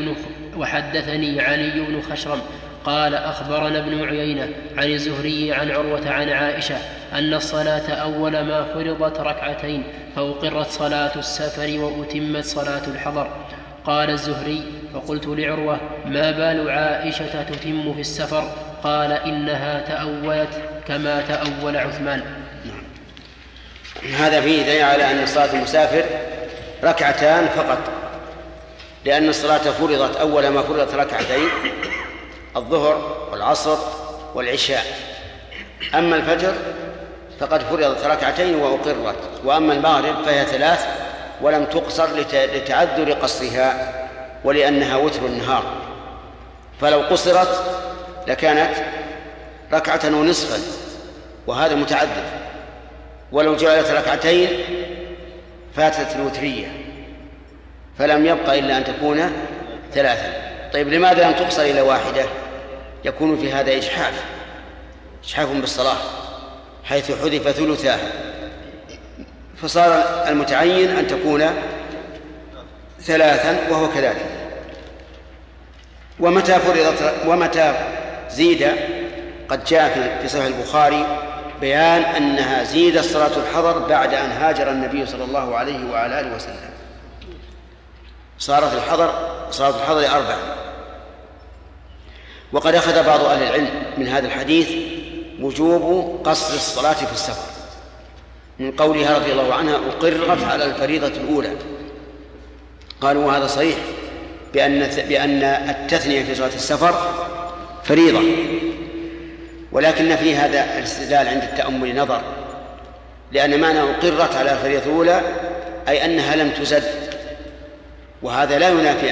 Speaker 1: علي بن خشرم قال أخبرنا ابن عيينة عن الزهري عن عروة عن عائشة أن الصلاة أول ما فرضت 2 فأقرت صلاة السفر وأتمت صلاة الحضر. قال الزهري: فقلت لعروة: ما بال عائشة تتم في السفر؟ قال: إنها تأولت كما تأول عثمان.
Speaker 2: هذا فيه دليل على أن صلاة المسافر 2 فقط، لأن الصلاة فرضت أول ما فرضت 2 الظهر والعصر والعشاء. أما الفجر فقد فرضت 2 وأقرت، وأما المغرب فهي 3 ولم تقصر لتعذر قصرها ولأنها وتر النهار، فلو قصرت لكانت ركعة ونصفا، وهذا متعذر. ولو جعلت ركعتين فاتت الوترية، فلم يبقى إلا أن تكون 3. طيب لماذا لم تقصر إلى واحدة؟ يكون في هذا إجحاف بالصلاة، حيث حذف ثلثاها، فصار المتعين أن تكون 3 وهو كذلك. ومتى زيد، قد جاء في صحيح البخاري بيان أنها زيدت صلاة الحضر بعد أن هاجر النبي صلى الله عليه وعلى آله وسلم، صارت صلاة الحضر 4. وقد أخذ بعض أهل العلم من هذا الحديث وجوب قصر الصلاة في السفر، من قولها رضي الله عنها أقرت على الفريضة الأولى. قالوا هذا صحيح بأن التثنية في صلاة السفر فريضة، ولكن في هذا الاستدلال عند التأمل نظر، لأن معنى أقرت على الفريضة الأولى أي أنها لم تزد، وهذا لا ينافي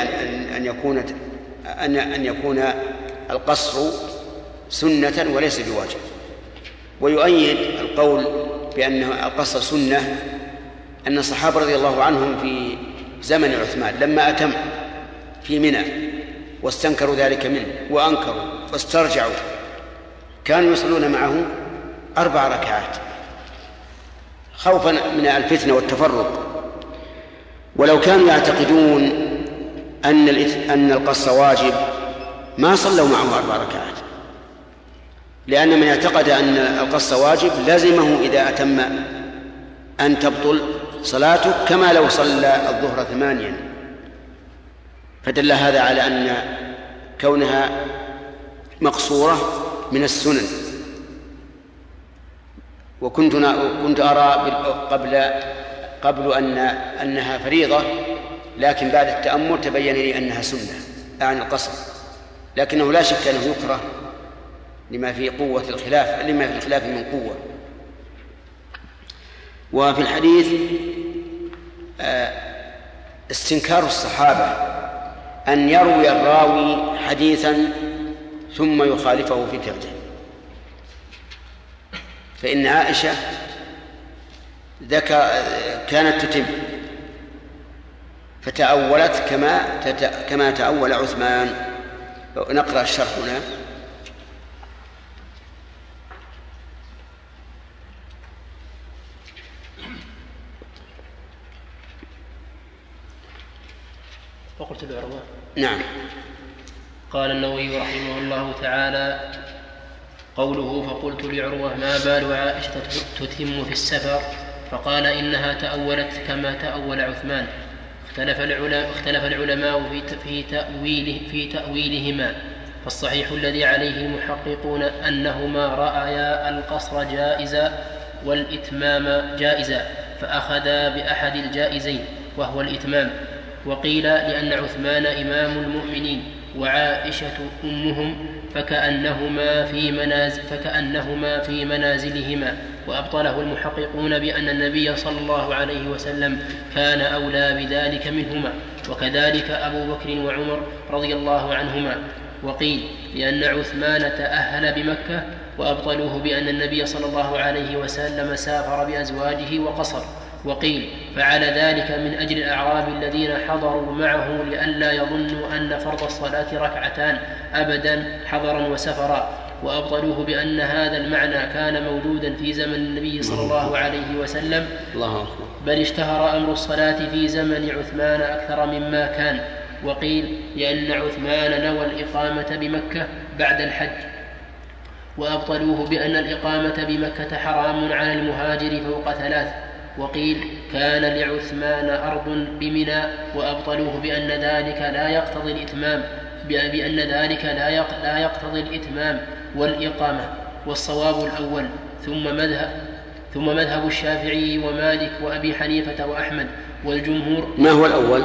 Speaker 2: أن يكون القصر سنة وليس بواجب. ويؤيد القول بأن القصر سنة أن الصحابة رضي الله عنهم في زمن عثمان لما أتم في منى واستنكروا ذلك منه وأنكروا واسترجعوا، كانوا يصلون معه 4 ركعات خوفا من الفتنة والتفرق. ولو كانوا يعتقدون أن القصر واجب ما صلوا معه 4 ركعات، لأن من اعتقد أن القصر واجب لازمه إذا أتم أن تبطل صلاته كما لو صلى الظهر 8. فدل هذا على أن كونها مقصورة من السنن. وكنت أرى قبل أنها فريضة، لكن بعد التأمل تبين لي أنها سنة عن القصر، لكنه لا شك أنه يكره لما في الخلاف من قوة. وفي الحديث استنكار الصحابة أن يروي الراوي حديثا ثم يخالفه في فقهه، فإن عائشة كانت تتم فتأولت كما تأول عثمان. نقرأ الشرح هنا.
Speaker 1: فقلت العروة.
Speaker 2: نعم.
Speaker 1: قال النووي رحمه الله تعالى: قوله فقلت لعروة ما بال عائشة تتم في السفر؟ فقال إنها تأولت كما تأول عثمان. اختلف العلماء في تأويلهما، فالصحيح الذي عليه المحققون أنهما رأيا القصر جائزا والإتمام جائزا، فأخذا بأحد الجائزين وهو الإتمام. وقيل لأن عثمان إمام المؤمنين وعائشة أمهم فكأنهما في منازلهما، وأبطله المحققون بأن النبي صلى الله عليه وسلم كان أولى بذلك منهما، وكذلك أبو بكر وعمر رضي الله عنهما. وقيل لأن عثمان تأهل بمكة، وأبطلوه بأن النبي صلى الله عليه وسلم سافر بأزواجه وقصر. وقيل فعل ذلك من أجل الأعراب الذين حضروا معه لئلا يظنوا أن فرض الصلاة 2 أبدا حضرا وسفرا. وأبطلوه بأن هذا المعنى كان موجودا في زمن النبي صلى الله عليه وسلم، بل اشتهر أمر الصلاة في زمن عثمان أكثر مما كان. وقيل لأن عثمان نوى الإقامة بمكة بعد الحج، وأبطلوه بأن الإقامة بمكة حرام على المهاجر فوق 3. وقيل كان لعثمان أرض بمنى، وأبطلوه بأن ذلك لا يقتضي الإتمام والإقامة، والصواب الأول. ثم مذهب الشافعي ومالك وأبي حنيفة وأحمد والجمهور.
Speaker 2: ما هو الأول؟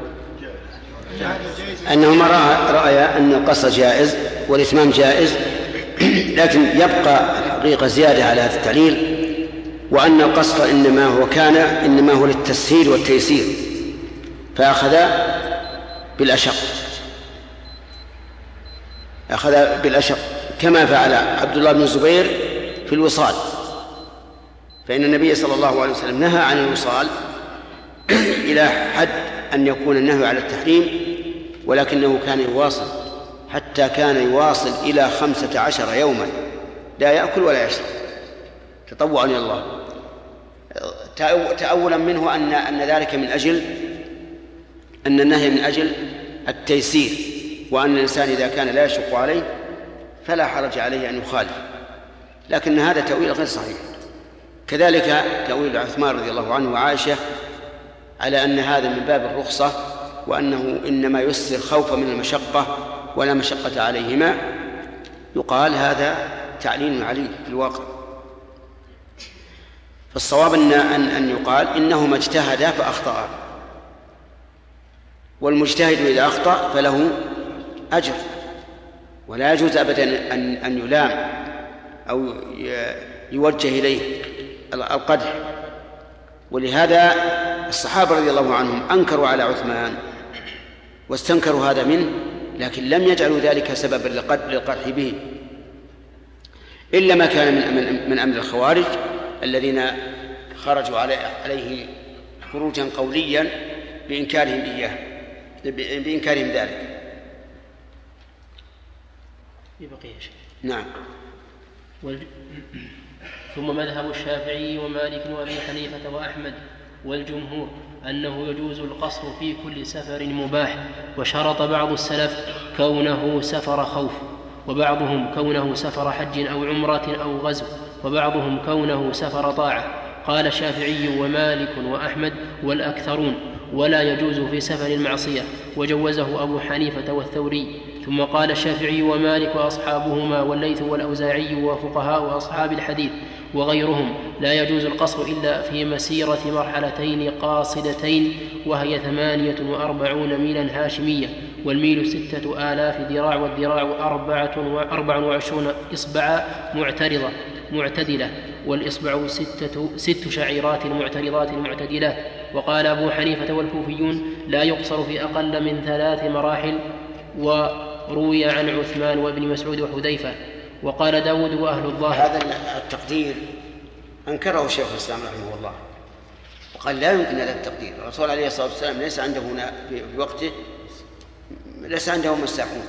Speaker 2: أنهما رأيا أن القصر جائز والإتمام جائز، لكن يبقى الحقيقة زيادة على هذا التعليل، وأن القصر إنما هو للتسهيل والتيسير، فأخذ بالأشق كما فعل عبد الله بن الزبير في الوصال، فإن النبي صلى الله عليه وسلم نهى عن الوصال إلى حد أن يكون النهي على التحريم، ولكنه كان يواصل حتى كان يواصل إلى 15 يوما لا يأكل ولا يشرب تطوعا إلى الله، تأولا منه أن ذلك من أجل أن النهي من أجل التيسير، وأن الإنسان إذا كان لا يشق عليه فلا حرج عليه أن يخالف، لكن هذا تأويل غير صحيح. كذلك تأويل عثمان رضي الله عنه وعائشة على أن هذا من باب الرخصة، وأنه إنما يسر خوفا من المشقة ولا مشقة عليهما، يقال هذا تعليل عليه في الواقع. فالصواب أن يقال إنهما اجتهدا فأخطأا، والمجتهد إذا أخطأ فله أجر، ولا يجوز أبدا أن يلام أو يوجه إليه القدح. ولهذا الصحابة رضي الله عنهم أنكروا على عثمان واستنكروا هذا منه، لكن لم يجعلوا ذلك سببا للقدح به، إلا ما كان من أمر الخوارج الذين خرجوا عليه خروجا قوليا بإنكارهم ذلك. نعم.
Speaker 1: ثم مذهب الشافعي ومالك وأبي حنيفة وأحمد والجمهور أنه يجوز القصر في كل سفر مباح، وشرط بعض السلف كونه سفر خوف، وبعضهم كونه سفر حج أو عمرة أو غزو، وبعضهم كونه سفر طاعة. قال الشافعي ومالك وأحمد والأكثرون ولا يجوز في سفر المعصية، وجوزه أبو حنيفة والثوري. ثم قال الشافعي ومالك وأصحابهما والليث والأوزاعي وفقهاء أصحاب الحديث وغيرهم لا يجوز القصر إلا في مسيرة مرحلتين قاصدتين، وهي 48 ميلا هاشمية، والميل 6000 ذراع، والذراع 24 إصبع معتدلة، والإصبع 6 شعيرات معترضات معتدلات. وقال أبو حنيفة والكوفيون لا يقصر في أقل من 3 مراحل، وروي عن عثمان وابن مسعود وحذيفة. وقال داود وأهل الظاهر.
Speaker 2: هذا التقدير أنكره الشيخ الإسلام رحمه الله، وقال لا يمكن هذا التقدير. الرسول عليه الصلاة والسلام ليس عنده هنا في وقته ليس عنده مساحون.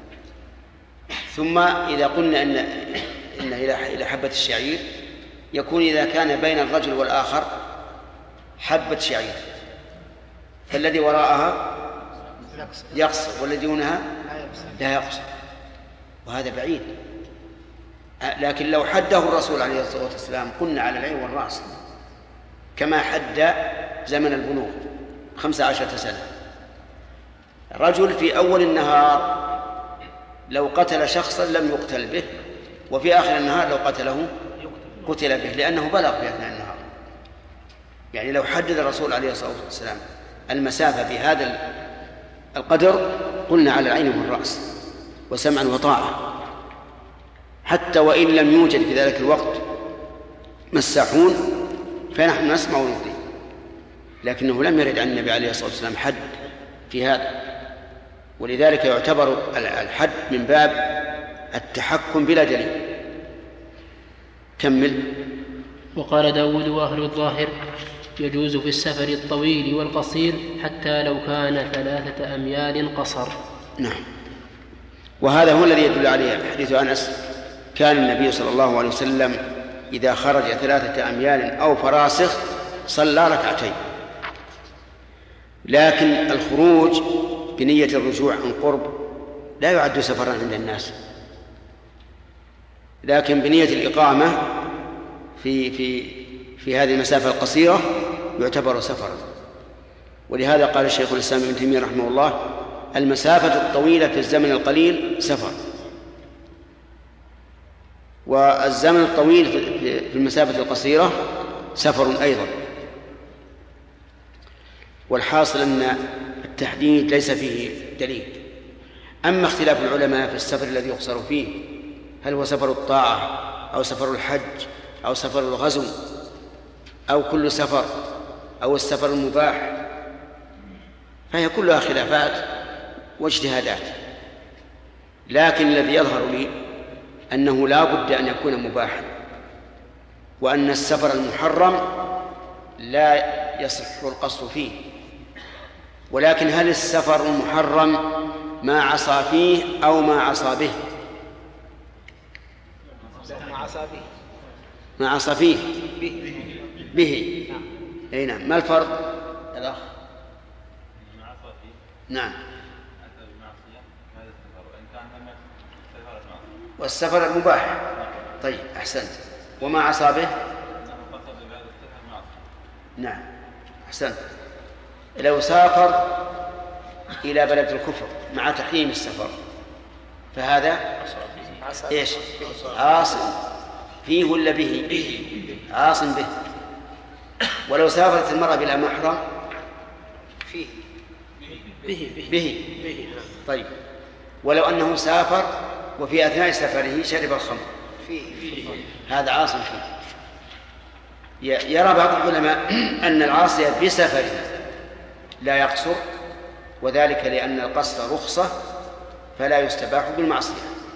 Speaker 2: ثم إذا قلنا إن إلى حبة الشعير يكون إذا كان بين الرجل والآخر حبة شعير، فالذي وراءها يقصر والذي دونها لا يقصر، وهذا بعيد. لكن لو حده الرسول عليه الصلاة والسلام قلنا على العين والرأس، كما حد زمن البلوغ 15 سنة. رجل في أول النهار لو قتل شخصا لم يقتل به، وفي آخر النهار لو قتله قتل به، لأنه بلغ في أثناء النهار. يعني لو حدد الرسول عليه الصلاة والسلام المسافة بهذا القدر قلنا على العين والرأس وسمعا وطاعة، حتى وإن لم يوجد في ذلك الوقت مساحون فنحن نسمع ونطيع. لكنه لم يرد عن النبي عليه الصلاة والسلام حد في هذا، ولذلك يعتبر الحد من باب التحكم بلا دليل. كمل.
Speaker 1: وقال داود وأهل الظاهر يجوز في السفر الطويل والقصير حتى لو كان 3 أميال قصر.
Speaker 2: نعم. وهذا هو الذي يدل عليه حديث أنس: كان النبي صلى الله عليه وسلم إذا خرج 3 أميال أو فراسخ صلى ركعتين. لكن الخروج بنية الرجوع عن قرب لا يعد سفرا عند الناس، لكن بنية الإقامة في هذه المسافة القصيرة يعتبر سفرا. ولهذا قال الشيخ الإسلام ابن تيمية رحمه الله: المسافة الطويلة في الزمن القليل سفر، والزمن الطويل في المسافة القصيرة سفر أيضا. والحاصل أن التحديد ليس فيه دليل. أما اختلاف العلماء في السفر الذي يقصر فيه، هل هو سفر الطاعة أو سفر الحج أو سفر الغزو أو كل سفر أو السفر المباح، فهي كلها خلافات واجتهادات. لكن الذي يظهر لي أنه لا بد أن يكون مباحا، وأن السفر المحرم لا يصح القصر فيه. ولكن هل السفر المحرم ما عصى فيه أو ما عصى به؟ ما عصى فيه به. أي نعم. ما الفرق الأخ؟ نعم. والسفر المباح. طيب أحسنت. وما عصى به؟ نعم أحسنت. لو سافر إلى بلد الكفر مع تحريم السفر فهذا إيش؟ عاص فيه ولا به؟ عاص به. ولو سافرت المرأة بلا محرم
Speaker 11: فيه
Speaker 2: به. طيب ولو أنه سافر وفي أثناء سفره شرب الخمر
Speaker 11: فيه
Speaker 2: هذا عاص فيه. يرى بعض العلماء أن العاصي بسفره لا يقصر، وذلك لأن القصر رخصة فلا يستباح بالمعصية.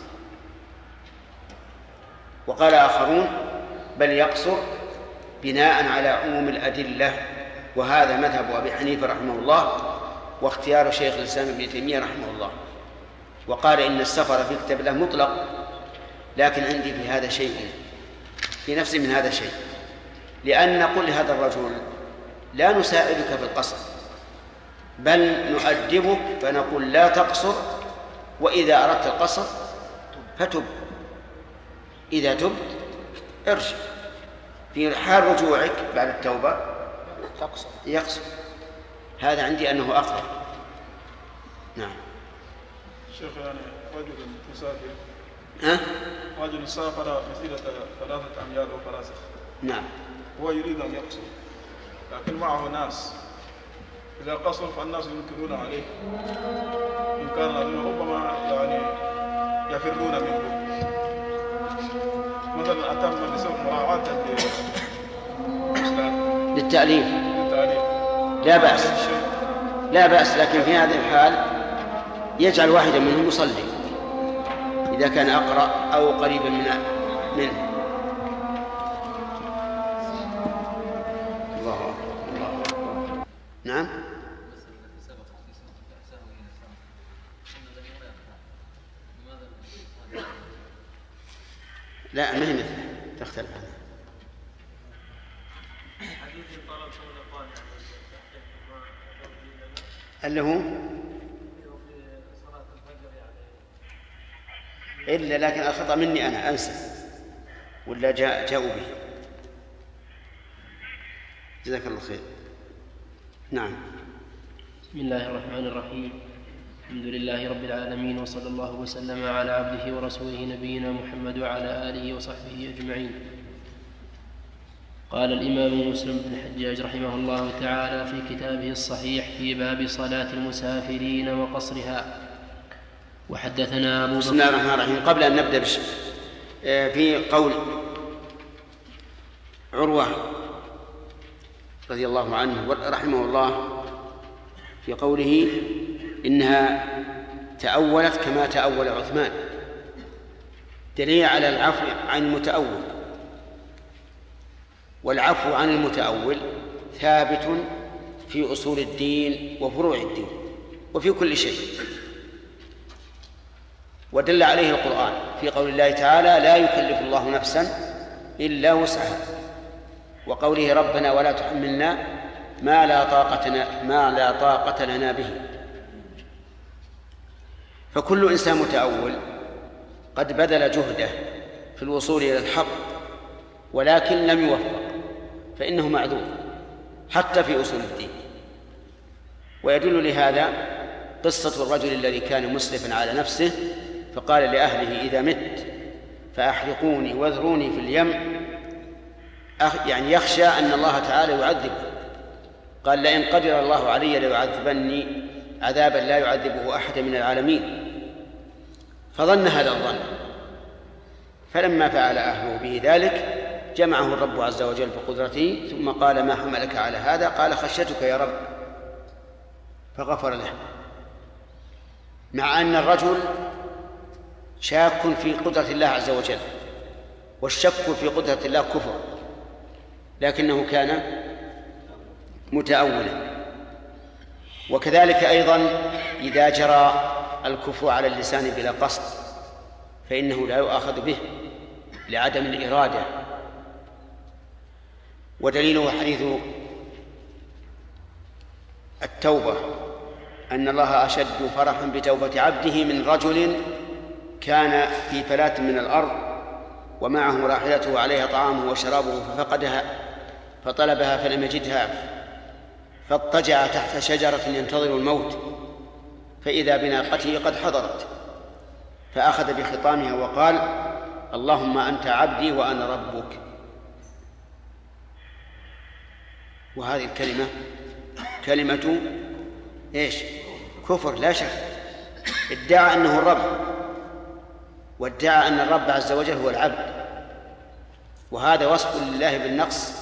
Speaker 2: وقال آخرون بل يقصر بناء على عموم الأدلة، وهذا مذهب أبي حنيفة رحمه الله واختيار شيخ الإسلام ابن تيمية رحمه الله. وقال إن السفر في كتاب الله مطلق، لكن عندي في هذا شيء، في نفسي من هذا شيء، لأن نقول لهذا الرجل لا نساعدك في القصر، بل نؤدبك فنقول لا تقصر، وإذا أردت القصر فتب، إذا تبت ارجع، في حال رجوعك بعد التوبة يقصر. هذا عندي أنه أقرب. نعم.
Speaker 5: شيخ يعني رجل مسافر رجل سافر مسيرة 3 أميال أو فراسخ.
Speaker 2: نعم.
Speaker 5: هو يريد أن يقصر لكن معه ناس، إذا قصر فالناس ينكرون عليه إنكارا ربما يعني يفرون منه. مثلا أتم بسبب مراعاة
Speaker 2: للتأليف لا بأس، لكن في هذه الحال يجعل واحدا منهم يصلي إذا كان أقرأ أو قريبا منه. الله أكبر. نعم. لا ما هي مثل تختلف عنها. اللي هو إلا لكن الخطأ مني أنا أنسى ولا جاءوا به. جزاك الله خير. نعم.
Speaker 1: بسم الله الرحمن الرحيم. الحمد لله رب العالمين، وصلى الله وسلم على عبده ورسوله نبينا محمد وعلى آله وصحبه أجمعين. قال الإمام مسلم بن الحجاج رحمه الله تعالى في كتابه الصحيح في باب صلاة المسافرين وقصرها. وحدثنا أبو بكر.
Speaker 2: بسم الله الرحمن الرحيم. قبل أن نبدأ في قول عروة رضي الله عنه رحمه الله في قوله إنها تأولت كما تأول عثمان، دليل على العفو عن المتأول، والعفو عن المتأول ثابت في أصول الدين وفروع الدين وفي كل شيء، ودل عليه القرآن في قول الله تعالى لا يكلف الله نفسا إلا وسعها، وقوله ربنا ولا تحملنا ما لا طاقة لنا به. فكل إنسان متأول قد بذل جهده في الوصول إلى الحق ولكن لم يوفق، فإنه معذور حتى في أصول الدين. ويدل لهذا قصة الرجل الذي كان مسرفا على نفسه فقال لأهله إذا مت فأحرقوني واذروني في اليم، يعني يخشى أن الله تعالى يعذبه. قال لئن قدر الله علي ليعذبني عذابا لا يعذبه أحد من العالمين، فظن هذا الظن، فلما فعل أهله به ذلك جمعه الرب عز وجل بقدرته ثم قال ما حملك على هذا؟ قال خشيتك يا رب، فغفر له. مع أن الرجل شاك في قدرة الله عز وجل، والشك في قدرة الله كفر، لكنه كان متأولا. وكذلك أيضا إذا جرى الكفر على اللسان بلا قصد فإنه لا يؤاخذ به لعدم الإرادة. ودليله حديث التوبة أن الله أشد فرحا بتوبة عبده من رجل كان في فلاة من الأرض ومعه راحلته عليها طعامه وشرابه ففقدها فطلبها فلم يجدها فاضطجع تحت شجرة ينتظر الموت فإذا بناقته قد حضرت فأخذ بخطامها وقال: اللهم أنت عبدي وأنا ربك. وهذه الكلمة كلمة إيش؟ كفر لا شك. ادعى أنه الرب، وادعى أن الرب عز وجل هو العبد، وهذا وصف لله بالنقص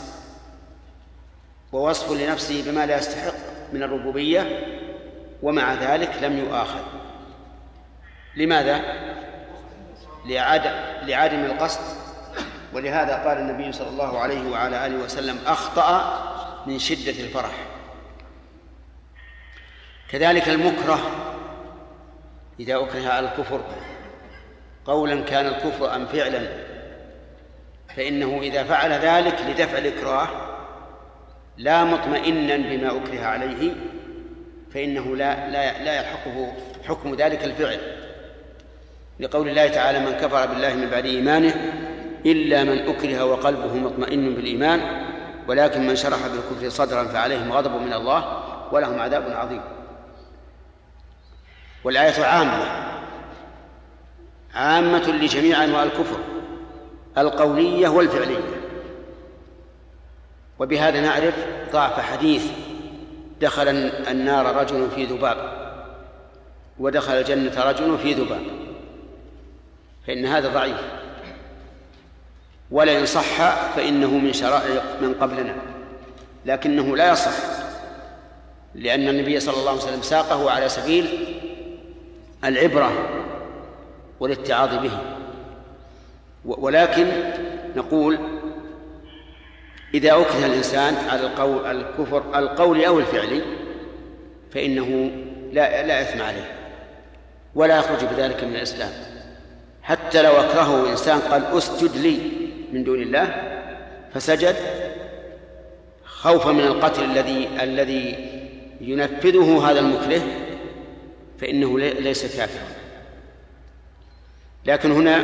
Speaker 2: ووصف لنفسه بما لا يستحق من الربوبية، ومع ذلك لم يؤاخذ. لماذا؟ لعدم القصد. ولهذا قال النبي صلى الله عليه وعلى آله وسلم: أخطأ من شدة الفرح. كذلك المكره إذا أكره على الكفر قولا كان الكفر أم فعلا، فإنه إذا فعل ذلك لدفع الإكراه لا مطمئنا بما أكره عليه فإنه لا يلحقه حكم ذلك الفعل، لقول الله تعالى: من كفر بالله من بعد إيمانه إلا من أكره وقلبه مطمئن بالإيمان ولكن من شرح بالكفر صدرا فعليهم غضب من الله ولهم عذاب عظيم. والآية عامة لجميع أنواع الكفر القولية والفعلية. وبهذا نعرف ضعف حديث: دخل النار رجل في ذباب ودخل الجنة رجل في ذباب، فإن هذا ضعيف، ولا إن صح فإنه من شرائع من قبلنا، لكنه لا يصح لأن النبي صلى الله عليه وسلم ساقه على سبيل العبرة والاتعاظ به. ولكن نقول إذا أكره الإنسان على الكفر القولي أو الفعلي فإنه لا إثم عليه ولا يخرج بذلك من الإسلام، حتى لو أكرهه إنسان قال: أسجد لي من دون الله فسجد خوفا من القتل الذي ينفذه هذا المكره فإنه ليس كافرا. لكن هنا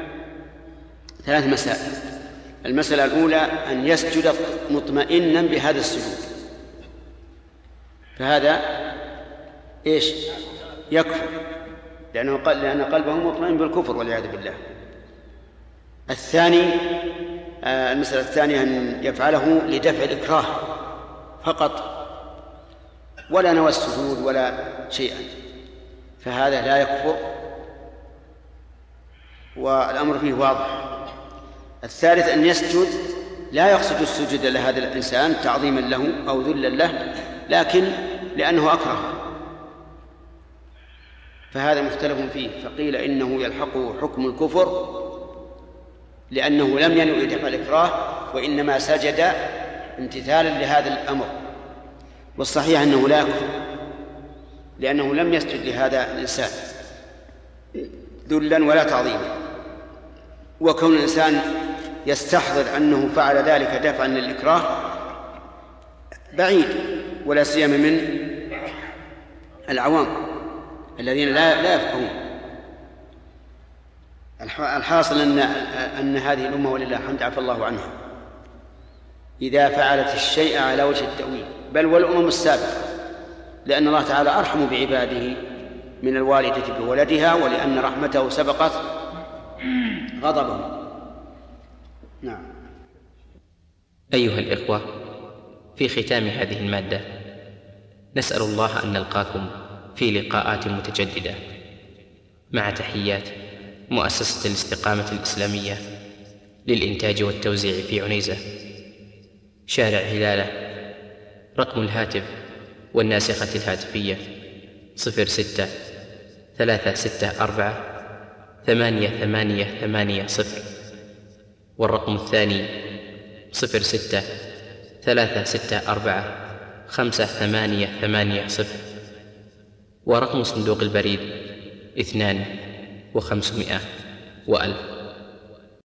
Speaker 2: 3 مسائل. المسألة الأولى أن يسجد مطمئنا بهذا السجود، فهذا إيش؟ يكفر، لأن قلبه مطمئن بالكفر والعياذ بالله. المسألة الثانية أن يفعله لدفع الإكراه فقط ولا نوى السجود ولا شيئا، فهذا لا يكفر والأمر فيه واضح. الثالث أن يسجد لا يقصد السجود لهذا الإنسان تعظيما له أو ذلا له، لكن لأنه أكره، فهذا مختلف فيه. فقيل إنه يلحقه حكم الكفر لأنه لم ينوي دفع الإكراه وإنما سجد امتثالا لهذا الأمر، والصحيح أنه لا يكفر لأنه لم يسجد لهذا الإنسان ذلا ولا تعظيما. وكون الإنسان يستحضر أنه فعل ذلك دفعا للإكراه بعيد، ولا سيما من العوام الذين لا يفقهون. الحاصل أن هذه الأمة ولله الحمد عفى الله عنها إذا فعلت الشيء على وجه التأويل، بل والأمم السابقة، لأن الله تعالى أرحم بعباده من الوالدة بولدها، ولأن رحمته سبقت غضبه. نعم.
Speaker 16: أيها الإخوة، في ختام هذه المادة نسأل الله أن نلقاكم في لقاءات متجددة، مع تحيات مؤسسة الاستقامة الإسلامية للإنتاج والتوزيع في عنيزة، شارع هلالة. رقم الهاتف والناسخة الهاتفية 06 364 8880، والرقم الثاني 06-364-5880، ورقم صندوق البريد 2500 و1000.